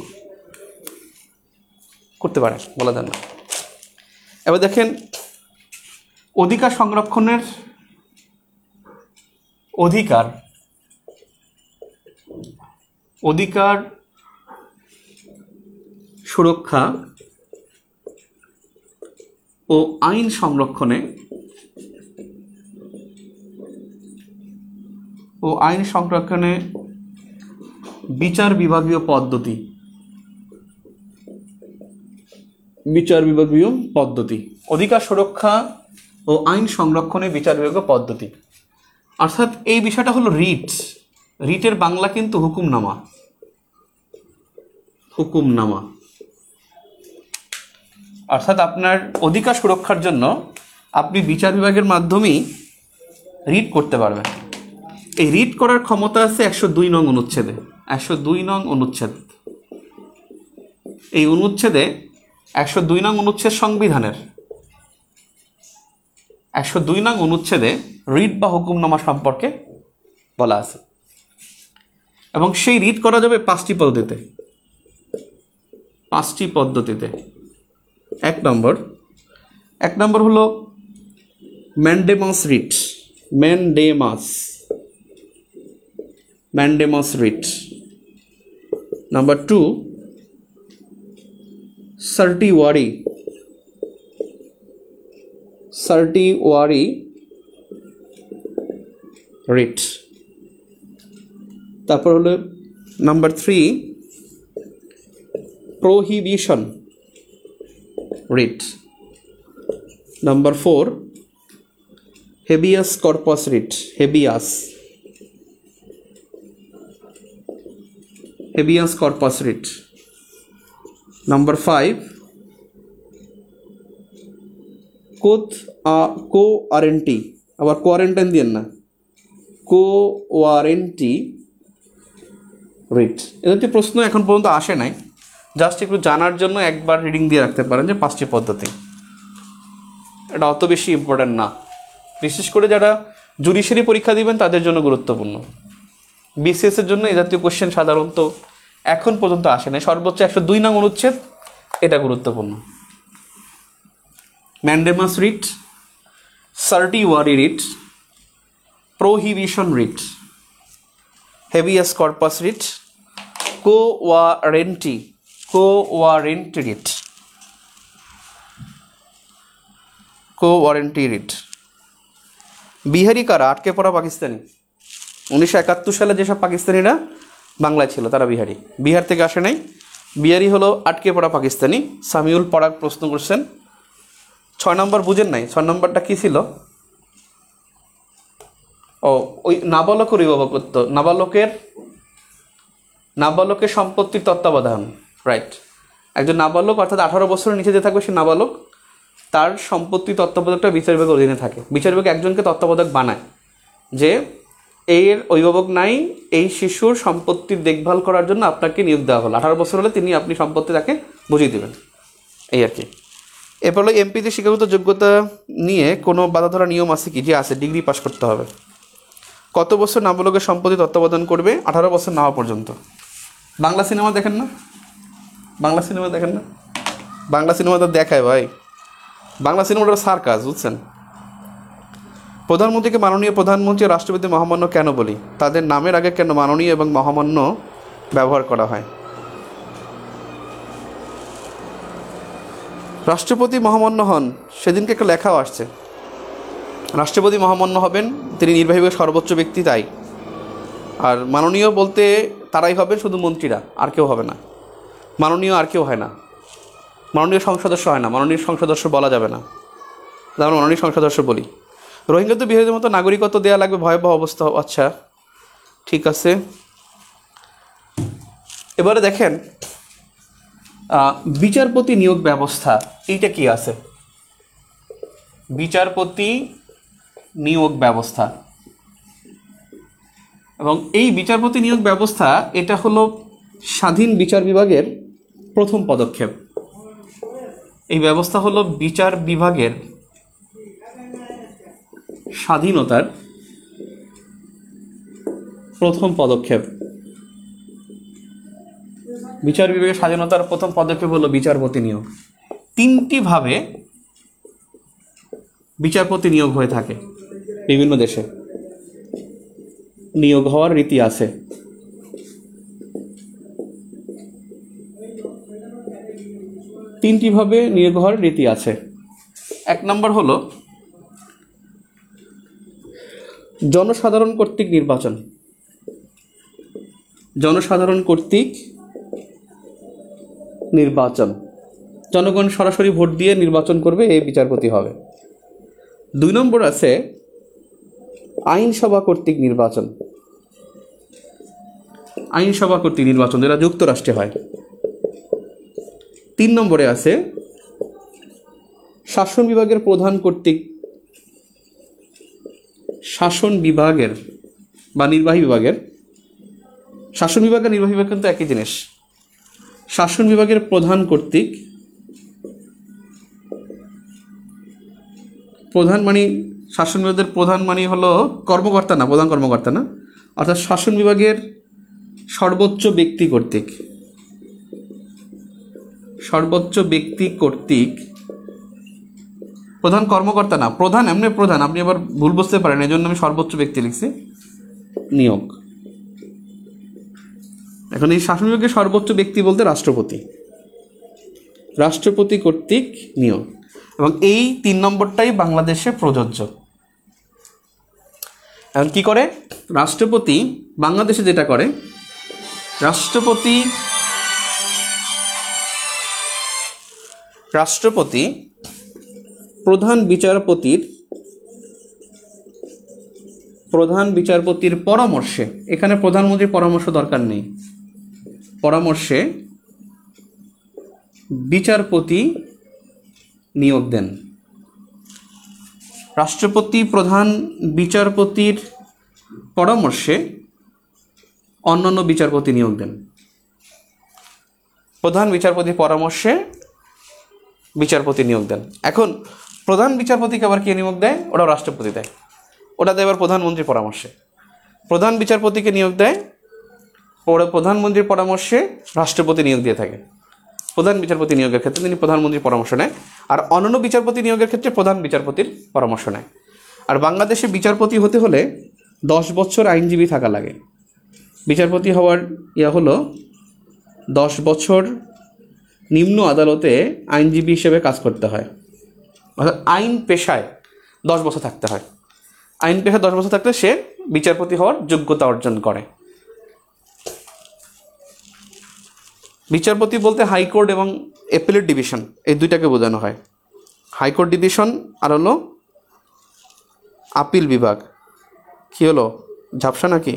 করতে পারে, বলা যায় না। এবার দেখেন অধিকার সংরক্ষণের অধিকার, অধিকার সুরক্ষা ও আইন সংরক্ষণে ও আইন সংরক্ষণে বিচার বিভাগীয় পদ্ধতি, বিচার বিভাগীয় পদ্ধতি, অধিকার সুরক্ষা ও আইন সংরক্ষণে বিচার বিভাগীয় পদ্ধতি। অর্থাৎ এই বিষয়টা হলো রিট। রিটের বাংলা কিন্তু হুকুমনামা। হুকুমনামা অর্থাৎ আপনার অধিকার সুরক্ষার জন্য আপনি বিচার বিভাগের মাধ্যমেই রিট করতে পারবেন। এই রিট করার ক্ষমতা আছে একশো দুই নং অনুচ্ছেদে। একশো দুই নং অনুচ্ছেদ, এই অনুচ্ছেদে একশো দুই নং অনুচ্ছেদ সংবিধানের একশো দুই নং অনুচ্ছেদে রিট বা হুকুমনামা সম্পর্কে বলা আছে এবং সেই রিট করা যাবে পাঁচটি পদ্ধতিতে। পাঁচটি পদ্ধতিতে এক নম্বর এক নম্বর হলো mandamus writ, mandamus, mandamus writ. Number two, certiorari, certiorari writ. তারপর হলো number three, prohibition writ. Number four, habeas corpus writ, habeas, habeas corpus writ. Number five, কোথ কো ওয়ারেন্টি, আবার কোয়ারেন্টাইন দিয়েন না, কো ওয়ারেন্টি রিট। এদের প্রশ্ন এখন পর্যন্ত আসে নাই, জাস্ট একটু জানার জন্য একবার রিডিং দিয়ে রাখতে পারেন যে পাঁচটি পদ্ধতি। এটা অত বেশি ইম্পর্ট্যান্ট না, বিশেষ করে যারা জুডিশিয়ারি পরীক্ষা দিবেন তাদের জন্য গুরুত্বপূর্ণ। বিসিএস এর জন্য এই জাতীয় কোশ্চেন সাধারণত এখন পর্যন্ত আসে নাই, সর্বোচ্চ একশো দুই নং অনুচ্ছেদ এটা গুরুত্বপূর্ণ। Mandamus writ, certiorari writ, prohibition writ, habeas corpus writ, quo warranto, quo warranto writ, quo warranto writ. Bihari কারা? আটকে পড়া পাকিস্তানি। উনিশশো একাত্তর সালে যেসব পাকিস্তানিরা বাংলায় ছিল তারা বিহারি, বিহার থেকে আসে নাই। বিহারি হলো আটকে পড়া পাকিস্তানি। সামিউল পরাগ প্রশ্ন করছেন, ছয় নম্বর বুঝেন নাই? ছয় নম্বরটা কী ছিল? ও ওই নাবালকের অভিভাবকত্ব, নাবালকের নাবালকের সম্পত্তির তত্ত্বাবধান, রাইট। একজন নাবালক অর্থাৎ আঠারো বছরের নিচে যে থাকবে সে নাবালক, তার সম্পত্তি তত্ত্বাবধানটা বিচার বিভাগের অধীনে থাকে। বিচার বিভাগ একজনকে তত্ত্বাবধায়ক বানায়, যে এর অভিভাবক নাই, এই শিশুর সম্পত্তির দেখভাল করার জন্য আপনাকে নিয়োগ দেওয়া হলো। আঠারো বছর হলে তিনি আপনি সম্পত্তি তাকে বুঝিয়ে দেবেন, এই আর কি। এরপর হলো এমপিতে শিক্ষাগত যোগ্যতা নিয়ে কোনো বাধা ধরা নিয়ম আছে কি? যে আছে, ডিগ্রি পাস করতে হবে। কত বছর নাবালকের সম্পত্তি তত্ত্বাবধান করবে? আঠারো বছর না হওয়া পর্যন্ত। বাংলা সিনেমা দেখেন না? বাংলা সিনেমা দেখেন না? বাংলা সিনেমা তো দেখায় ভাই, বাংলা সিনেমাটা সার্কাস, বুঝছেন? প্রধানমন্ত্রীকে মাননীয় প্রধানমন্ত্রী, রাষ্ট্রপতি মহামান্য কেন বলি? তাদের নামের আগে কেন মাননীয় এবং মহামান্য ব্যবহার করা হয়? রাষ্ট্রপতি মহামান্য হন, সেদিনকে একটা লেখাও আসছে, রাষ্ট্রপতি মহামান্য হবেন, তিনি নির্বাহী বিভাগের সর্বোচ্চ ব্যক্তি, তাই। আর মাননীয় বলতে তারাই হবেন, শুধু মন্ত্রীরা, আর কেউ হবে না। মাননীয় আর কেউ হয় না, মাননীয় সংসদস্য হয় না, মাননীয় সংসদস্য বলা যাবে না, আমরা মাননীয় সংসদস্য বলি। রোহিঙ্গা তো বিহারীদের মতো নাগরিকত্ব দেওয়া লাগবে, ভয়াবহ অবস্থা। আচ্ছা ঠিক আছে, এবারে দেখেন বিচারপতি নিয়োগ ব্যবস্থা, এইটা কি আছে? বিচারপতি নিয়োগ ব্যবস্থা, এবং এই বিচারপতি নিয়োগ ব্যবস্থা এটা হলো স্বাধীন বিচার বিভাগের প্রথম পদক্ষেপ। এই ব্যবস্থা হলো বিচার বিভাগের স্বাধীনতার প্রথম পদক্ষেপ। বিচার বিভাগের স্বাধীনতার প্রথম পদক্ষেপ হলো বিচারপতি নিয়োগ। তিনটি ভাবে বিচারপতি নিয়োগ হয়ে থাকে বিভিন্ন দেশে, নিয়োগ হওয়ার রীতি আছে। তিনটি ভাবে নিয়োগ হওয়ার রীতি আছে। এক নম্বর হলো জনসাধারণ কর্তৃক নির্বাচন। জনসাধারণ কর্তৃক নির্বাচন, জনগণ সরাসরি ভোট দিয়ে নির্বাচন করবে, এই বিচারপতি হবে। দুই নম্বর আছে আইনসভা কর্তৃক নির্বাচন। আইনসভা কর্তৃক নির্বাচন যেটা যুক্তরাষ্ট্রে হয়। তিন নম্বরে আছে শাসন বিভাগের প্রধান কর্তৃক, শাসন বিভাগের বা নির্বাহী বিভাগের, শাসন বিভাগ আর নির্বাহী বিভাগ কিন্তু একই জিনিস। শাসন বিভাগের প্রধান কর্তৃক, প্রধান মানে শাসন বিভাগের প্রধান মানে হলো কর্মকর্তা না, প্রধান কর্মকর্তা না, অর্থাৎ শাসন বিভাগের সর্বোচ্চ ব্যক্তি কর্তৃক, সর্বোচ্চ ব্যক্তি কর্তৃক প্রধান কর্মকর্তা না, প্রধান এমনি প্রধান, আপনি আবার ভুল বুঝতে পারেন, এই জন্য আমি সর্বোচ্চ ব্যক্তি লিখছি। নিয়োগ, এখন এই শাসন বিভাগের সর্বোচ্চ ব্যক্তি বলতে রাষ্ট্রপতি, রাষ্ট্রপতি কর্তৃক নিয়োগ, এবং এই তিন নম্বরটাই বাংলাদেশে প্রযোজ্য। এখন কি করে রাষ্ট্রপতি, বাংলাদেশে যেটা করে, রাষ্ট্রপতি রাষ্ট্রপতি প্রধান বিচারপতির প্রধান বিচারপতির পরামর্শে, এখানে প্রধানমন্ত্রীর পরামর্শ দরকার নেই, পরামর্শে বিচারপতি নিয়োগ দেন। রাষ্ট্রপতি প্রধান বিচারপতির পরামর্শে অন্যান্য বিচারপতি নিয়োগ দেন। প্রধান বিচারপতির পরামর্শে বিচারপতি নিয়োগ দেন। এখন প্রধান বিচারপতিকে আবার কে নিয়োগ দেয়? ওটাও রাষ্ট্রপতি দেয়, ওটা দেয় এবার প্রধানমন্ত্রীর পরামর্শে। প্রধান বিচারপতিকে নিয়োগ দেয়, ওরা প্রধানমন্ত্রীর পরামর্শে রাষ্ট্রপতি নিয়োগ দিয়ে থাকে। প্রধান বিচারপতি নিয়োগের ক্ষেত্রে তিনি প্রধানমন্ত্রীর পরামর্শ নেয়, আর অন্যান্য বিচারপতি নিয়োগের ক্ষেত্রে প্রধান বিচারপতির পরামর্শ নেয়। আর বাংলাদেশে বিচারপতি হতে হলে দশ বছর আইনজীবী থাকা লাগে। বিচারপতি হওয়ার ইয়া হলো দশ বছর নিম্ন আদালতে আইনজীবী হিসেবে কাজ করতে হয়, অর্থাৎ আইন পেশায় দশ বছর থাকতে হয়। আইন পেশায় দশ বছর থাকলে সে বিচারপতি হওয়ার যোগ্যতা অর্জন করে। বিচারপতি বলতে হাইকোর্ট এবং অ্যাপিলেট ডিভিশন এই দুইটাকে বোঝানো হয়। হাইকোর্ট ডিভিশন আর হলো আপিল বিভাগ। কি হলো, ঝাপসা নাকি?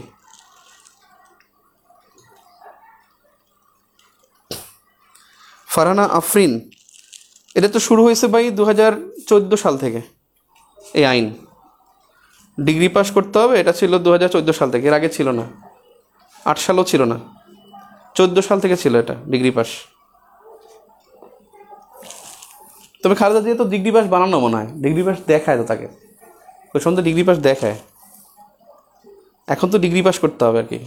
ফারহানা আফরিন, এটা তো শুরু হয়েছে ভাই দু হাজার চোদ্দো সাল থেকে। এই আইন ডিগ্রি পাস করতে হবে, এটা ছিল দু হাজার চোদ্দো সাল থেকে, এর আগে ছিল না, আট সালও ছিল না, চোদ্দো সাল থেকে ছিল এটা ডিগ্রি পাস। তবে খালেদা জিয়া তো ডিগ্রি পাস বানানো মনে হয়, ডিগ্রি পাস দেখায় তো তাকে, ওই সময় তো ডিগ্রি পাস দেখায়। এখন তো ডিগ্রি পাস করতে হবে আর কি।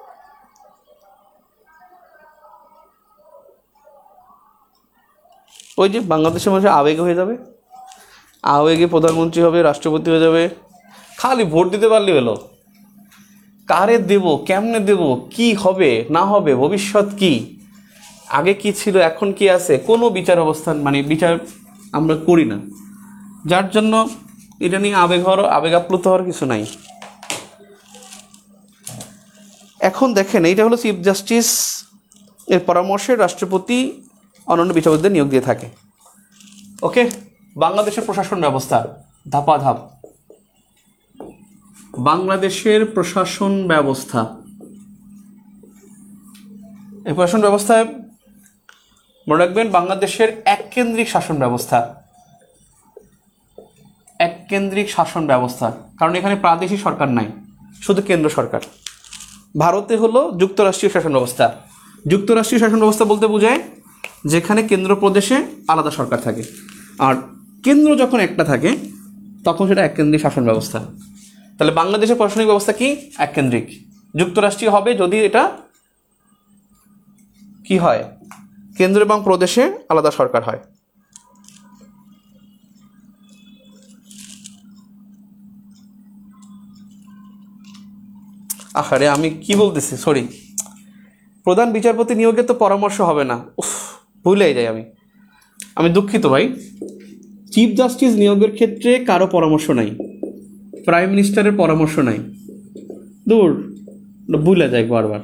ওই যে বাংলাদেশের মানুষের আবেগ হয়ে যাবে, আবেগে প্রধানমন্ত্রী হবে, রাষ্ট্রপতি হয়ে যাবে, খালি ভোট দিতে পারলে হলো। কারে দেব, কেমনে দেব, কি হবে না হবে, ভবিষ্যৎ কি, আগে কি ছিল এখন কি আছে, কোনো বিচার অবস্থান মানে বিচার আমরা করি না, যার জন্য এটা নিয়ে আবেগ হওয়ার আবেগ আপ্লুত হওয়ার কিছু নাই। এখন দেখেন, এইটা হলো চিফ জাস্টিস এর পরামর্শে রাষ্ট্রপতি অন্যান্য বিচারপতিদের নিয়োগ দিয়ে থাকে। ওকে, বাংলাদেশের প্রশাসন ব্যবস্থা ধাপাধাপ। বাংলাদেশের প্রশাসন ব্যবস্থা, এই প্রশাসন ব্যবস্থায় মনে রাখবেন বাংলাদেশের এককেন্দ্রিক শাসন ব্যবস্থা, এককেন্দ্রিক শাসন ব্যবস্থা, কারণ এখানে প্রাদেশিক সরকার নাই, শুধু কেন্দ্র সরকার। ভারতে হলো যুক্তরাষ্ট্রীয় শাসন ব্যবস্থা। যুক্তরাষ্ট্রীয় শাসন ব্যবস্থা বলতে বোঝায় যেখানে কেন্দ্র প্রদেশে আলাদা সরকার থাকে, আর কেন্দ্র যখন একটা থাকে তখন সেটা এককেন্দ্রিক শাসন ব্যবস্থা। তাহলে বাংলাদেশের প্রশাসনিক ব্যবস্থা কি? এককেন্দ্রিক। যুক্তরাষ্ট্রীয় হবে যদি এটা কি হয়, কেন্দ্র এবং প্রদেশে আলাদা সরকার হয়। আহারে আমি কি বলতেছি, সরি, প্রধান বিচারপতি নিয়োগে তো পরামর্শ হবে না, উফ ভুলেই যাই আমি আমি দুঃখিত ভাই। চিফ জাস্টিস নিয়োগের ক্ষেত্রে কারো পরামর্শ নাই, প্রাইম মিনিস্টারের পরামর্শ নাই, দূর ভুলে যায় বারবার।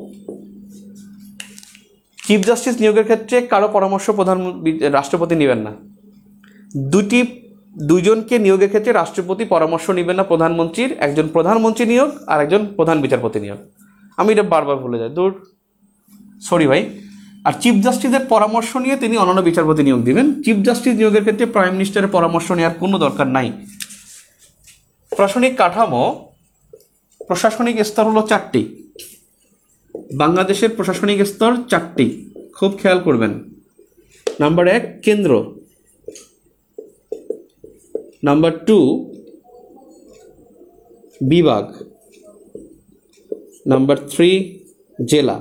চিফ জাস্টিস নিয়োগের ক্ষেত্রে কারো পরামর্শ প্রধান রাষ্ট্রপতি নেবেন না। দুটি দুইজনকে নিয়োগের ক্ষেত্রে রাষ্ট্রপতি পরামর্শ নেবেন না প্রধানমন্ত্রীর, একজন প্রধানমন্ত্রী নিয়োগ আর একজন প্রধান বিচারপতি নিয়োগ। আমি এটা বারবার ভুলে যাই, দূর সরি ভাই। আর চিফ জাস্টিসের পরামর্শ নিয়ে তিনি অন্যান্য বিচারপতি নিয়োগ দিবেন। চিফ জাস্টিস নিয়োগের ক্ষেত্রে প্রাইম মিনিস্টারের পরামর্শ নেওয়ার কোনো দরকার নাই। প্রশাসনিক কাঠামো, প্রশাসনিক স্তর হলো চারটি। বাংলাদেশের প্রশাসনিক স্তর চারটি, খুব খেয়াল করবেন। নাম্বার এক কেন্দ্র, নাম্বার টু বিভাগ, নাম্বার থ্রি জেলা,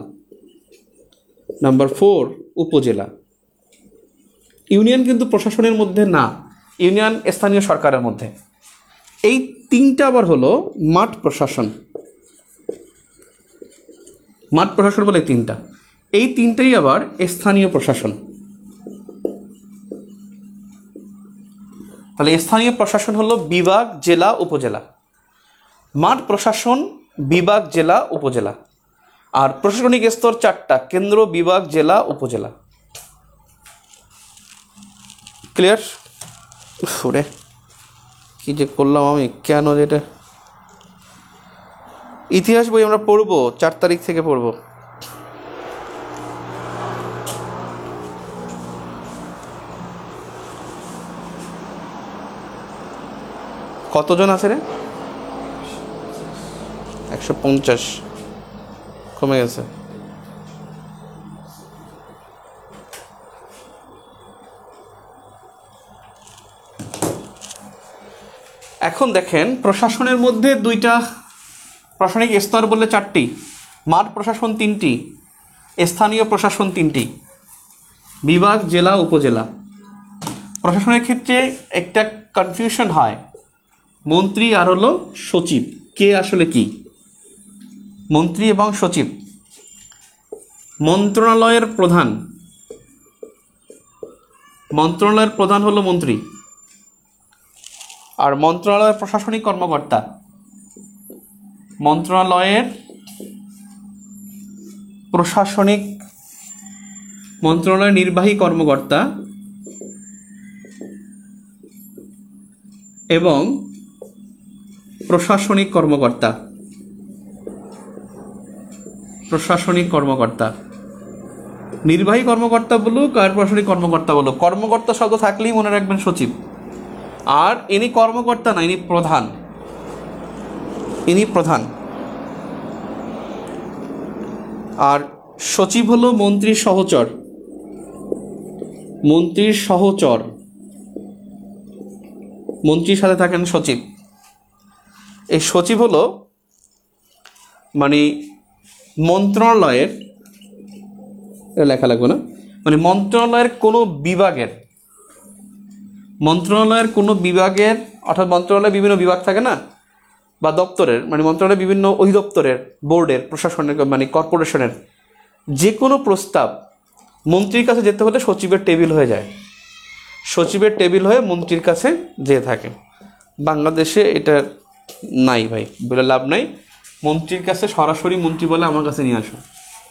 নাম্বার ফোর উপজেলা। ইউনিয়ন কিন্তু প্রশাসনের মধ্যে না, ইউনিয়ন স্থানীয় সরকারের মধ্যে। এই তিনটা আবার হলো মাঠ প্রশাসন। মাঠ প্রশাসন বলে তিনটা, এই তিনটাই আবার স্থানীয় প্রশাসন। তাহলে স্থানীয় প্রশাসন হলো বিভাগ, জেলা, উপজেলা। মাঠ প্রশাসন বিভাগ, জেলা, উপজেলা। আর প্রশাসনিক স্তর চারটা: কেন্দ্র, বিভাগ, জেলা, উপজেলা। ক্লিয়ার? ফুরে কি যে করলাম আমি, কেন যেটা ইতিহাস বই আমরা পড়বো, চার তারিখ থেকে পড়বো। কতজন আছে রে? একশো পঞ্চাশ কমে গেছে। এখন দেখেন, প্রশাসনের মধ্যে দুইটা প্রশাসনিক স্তর বললে চারটি, মাঠ প্রশাসন তিনটি, স্থানীয় প্রশাসন তিনটি, বিভাগ, জেলা, উপজেলা। প্রশাসনের ক্ষেত্রে একটা কনফিউশন হয়, মন্ত্রী আর হলো সচিব, কে আসলে কি? মন্ত্রী এবং সচিব। মন্ত্রণালয়ের প্রধান মন্ত্রণালয়ের প্রধান হলো মন্ত্রী, আর মন্ত্রণালয়ের প্রশাসনিক কর্মকর্তা, মন্ত্রণালয়ের প্রশাসনিক মন্ত্রণালয়ের নির্বাহী কর্মকর্তা এবং প্রশাসনিক কর্মকর্তা প্রশাসনিক কর্মকর্তা নির্বাহী কর্মকর্তা বলুক আর প্রশাসনিক কর্মকর্তা বলুক, কর্মকর্তা শব্দ থাকলেই মনে রাখবেন সচিব। আর ইনি কর্মকর্তা না, ইনি প্রধান ইনি প্রধান আর সচিব হলো মন্ত্রীর সহচর মন্ত্রীর সহচর মন্ত্রীর সাথে থাকেন সচিব। এই সচিব হলো মানে মন্ত্রণালয়ের, লেখা লাগবে না, মানে মন্ত্রণালয়ের কোনো বিভাগের মন্ত্রণালয়ের কোনো বিভাগের অর্থাৎ মন্ত্রণালয়ের বিভিন্ন বিভাগ থাকে না, বা দপ্তরের, মানে মন্ত্রণালয়ের বিভিন্ন অধিদপ্তরের, বোর্ডের, প্রশাসনের, মানে কর্পোরেশনের যে কোনো প্রস্তাব মন্ত্রীর কাছে যেতে হলে সচিবের টেবিল হয়ে যায়, সচিবের টেবিল হয়ে মন্ত্রীর কাছে যেয়ে থাকে। বাংলাদেশে এটা নাই ভাই, বলে লাভ নাই। মন্ত্রীর কাছে সরাসরি মন্ত্রী বলে আমার কাছে নিয়ে আসো,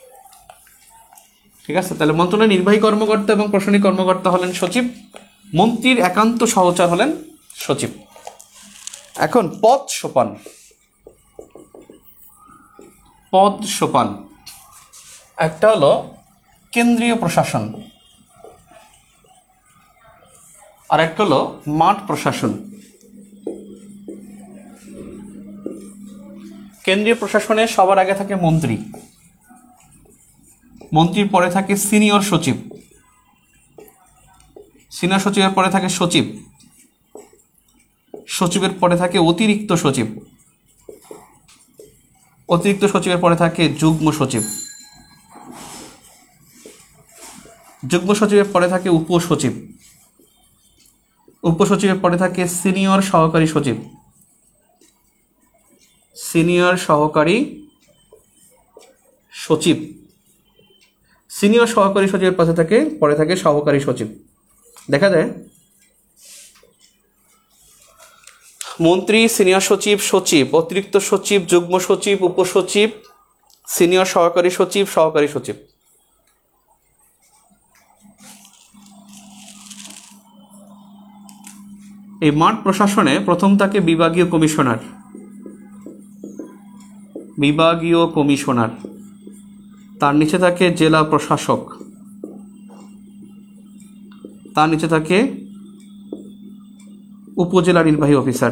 ঠিক আছে? তাহলে মন্ত্রণালয়ের নির্বাহী কর্মকর্তা এবং প্রশাসনিক কর্মকর্তা হলেন সচিব, মন্ত্রীর একান্ত সহচর হলেন সচিব। এখন পদ সোপান পদ সোপান একটা হলো কেন্দ্রীয় প্রশাসন, আর একটা হলো মাঠ প্রশাসন। কেন্দ্রীয় প্রশাসনে সবার আগে থাকে মন্ত্রী, মন্ত্রীর পরে থাকে সিনিয়র সচিব, সিনিয়র সচিবের পরে থাকে সচিব, সচিবের পরে থাকে অতিরিক্ত সচিব, অতিরিক্ত সচিবের পরে থাকে যুগ্ম সচিব, যুগ্ম সচিবের পরে থাকে উপসচিব, উপসচিবের পরে থাকে সিনিয়র সহকারী সচিব, সিনিয়র সহকারী সচিব, সিনিয়র সহকারী সচিবের পাশে থাকে পরে থাকে সহকারী সচিব। দেখা যায় মন্ত্রী, সিনিয়র সচিব, সচিব, অতিরিক্ত সচিব, যুগ্ম সচিব, উপসচিব, সিনিয়র সহকারী সচিব, সহকারী সচিব। এই মাঠ প্রশাসনে প্রথম থাকে বিভাগীয় কমিশনার, বিভাগীয় কমিশনার, তার নিচে থাকে জেলা প্রশাসক, তার নিচে থাকে উপজেলা নির্বাহী অফিসার,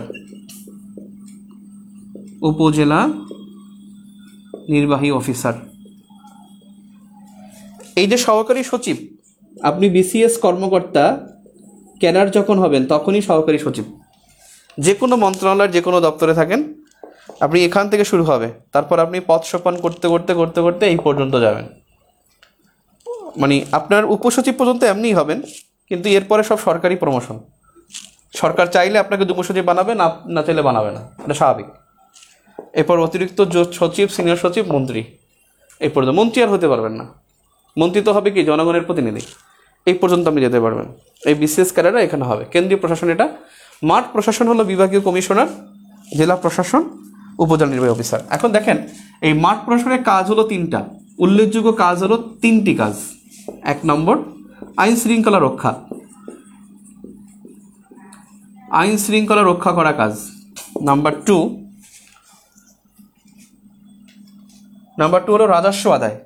উপজেলা নির্বাহী অফিসার। এই যে সহকারী সচিব, আপনি বিসিএস কর্মকর্তা ক্যাডার যখন হবেন তখনই সহকারী সচিব। যে কোনো মন্ত্রণালয়ের যে কোনো দপ্তরে থাকেন, আপনি এখান থেকে শুরু হবে, তারপর আপনি পদ সোপান করতে করতে করতে করতে এই পর্যন্ত যাবেন। মানে আপনার উপসচিব পর্যন্ত এমনিই হবেন, কিন্তু এরপরে সব সরকারি প্রমোশন, সরকার চাইলে আপনাকে যুগ্ম সচিব বানাবে, না না চাইলে বানাবে না, এটা স্বাভাবিক। এরপর অতিরিক্ত সচিব, সিনিয়র সচিব, মন্ত্রী, এই পর্যন্ত। মন্ত্রী আর হতে পারবেন না, মন্ত্রী তো হবে কি জনগণের প্রতিনিধি, এই পর্যন্ত আপনি যেতে পারবেন। এই বিসিএস ক্যাডাররা এখানে হবে। কেন্দ্রীয় প্রশাসন এটা। মাঠ প্রশাসন হলো বিভাগীয় কমিশনার, জেলা প্রশাসন, উপজেলা নির্বাহী অফিসার। এখন দেখেন এই মাঠ প্রশাসনের কাজ হলো তিনটা, উল্লেখযোগ্য কাজ হলো তিনটি কাজ। এক নম্বর আইন শৃঙ্খলা রক্ষা, আইন শৃঙ্খলা রক্ষা করা কাজ। নাম্বার টু নাম্বার টু হলো রাজস্ব আদায়,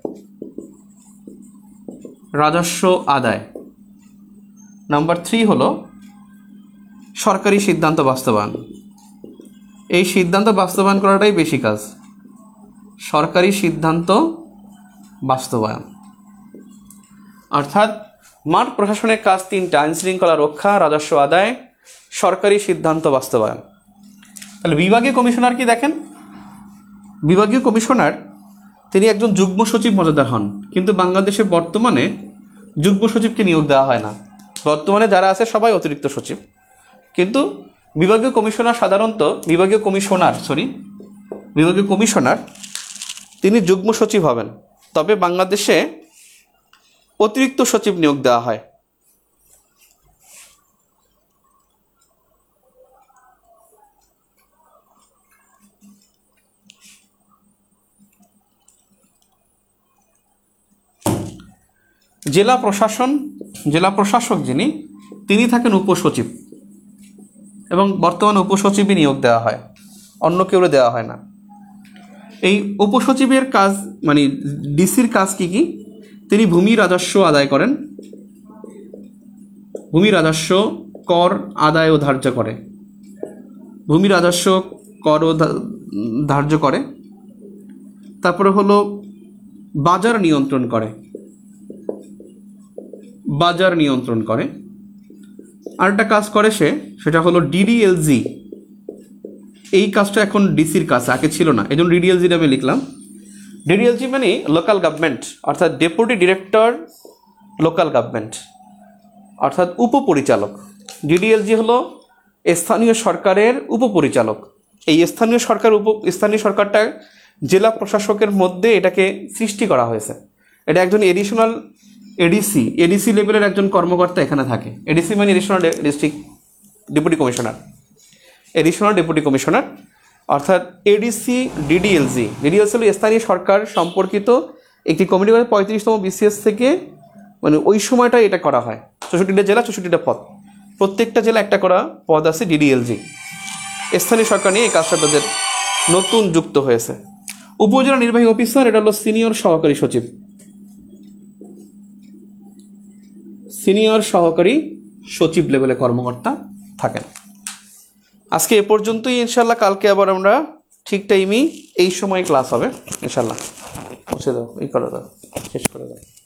রাজস্ব আদায়। নাম্বার থ্রি হলো সরকারি সিদ্ধান্ত বাস্তবায়ন। এই সিদ্ধান্ত বাস্তবায়ন করাটাই বেশি কাজ, সরকারি সিদ্ধান্ত বাস্তবায়ন। অর্থাৎ মাঠ প্রশাসনের কাজ তিনটা, আইন শৃঙ্খলা রক্ষা, রাজস্ব আদায়, সরকারি সিদ্ধান্ত বাস্তবায়ন। তাহলে বিভাগীয় কমিশনার কি দেখেন, বিভাগীয় কমিশনার তিনি একজন যুগ্ম সচিব মর্যাদার হন, কিন্তু বাংলাদেশে বর্তমানে যুগ্ম সচিবকে নিয়োগ দেওয়া হয় না। বর্তমানে যারা আছে সবাই অতিরিক্ত সচিব, কিন্তু বিভাগীয় কমিশনার সাধারণত বিভাগীয় কমিশনার সরি বিভাগীয় কমিশনার তিনি যুগ্ম সচিব হবেন, তবে বাংলাদেশে অতিরিক্ত সচিব নিয়োগ দেওয়া হয়। জেলা প্রশাসন, জেলা প্রশাসক যিনি, তিনি থাকেন উপসচিব, এবং বর্তমানে উপসচিবই নিয়োগ দেওয়া হয়, অন্য কেউ দেওয়া হয় না। এই উপসচিবের কাজ মানে ডিসির কাজ কি কি? তিনি ভূমি রাজস্ব আদায় করেন, ভূমি রাজস্ব কর আদায় ও ধার্য করে, ভূমি রাজস্ব কর ও ধার্য করে। তারপরে হলো বাজার নিয়ন্ত্রণ করে, বাজার নিয়ন্ত্রণ করে। আরেকটা কাজ করে সে, সেটা হলো ডিডিএলজি। এই কাজটা এখন ডিসির কাজ, আগে ছিল না, এই জন্য ডিডিএলজি নামে লিখলাম। ডিডিএলজি মানে লোকাল গভর্নমেন্ট, অর্থাৎ ডেপুটি ডিরেক্টর লোকাল গভর্নমেন্ট, অর্থাৎ উপপরিচালক। ডিডিএলজি হলো স্থানীয় সরকারের উপপরিচালক। এই স্থানীয় সরকার উপ স্থানীয় সরকারটা জেলা প্রশাসকের মধ্যে এটাকে সৃষ্টি করা হয়েছে। এটা একজন এডিশনাল এডিসি, এডিসি লেভেলের একজন কর্মকর্তা এখানে থাকে। এডিসি মানে additional district deputy commissioner, additional deputy commissioner, অর্থাৎ এডিসি ডিডিএলজি। ডিডিএলজি হলো স্থানীয় সরকার সম্পর্কিত একটি কমিটি, মানে পঁয়ত্রিশতম বিসিএস থেকে মানে ওই সময়টা এটা করা হয়। চৌষট্টিটা জেলা, চৌষট্টিটা পদ, প্রত্যেকটা জেলা একটা করা পদ আছে ডিডিএলজি। স্থানীয় সরকার নিয়ে এই কাজটা তাদের নতুন যুক্ত হয়েছে। উপজেলা নির্বাহী অফিসার, এটা হলো সিনিয়র সহকারী সচিব, সিনিয়র সহকারী সচিব লেভেলে কর্মকর্তা থাকেন। আজকে এ পর্যন্তই, ইনশাল্লাহ কালকে আবার আমরা ঠিক টাইমেই এই সময় ক্লাস হবে ইনশাল্লাহ। পৌঁছে দাও, এই করে দাও, শেষ করে দাও।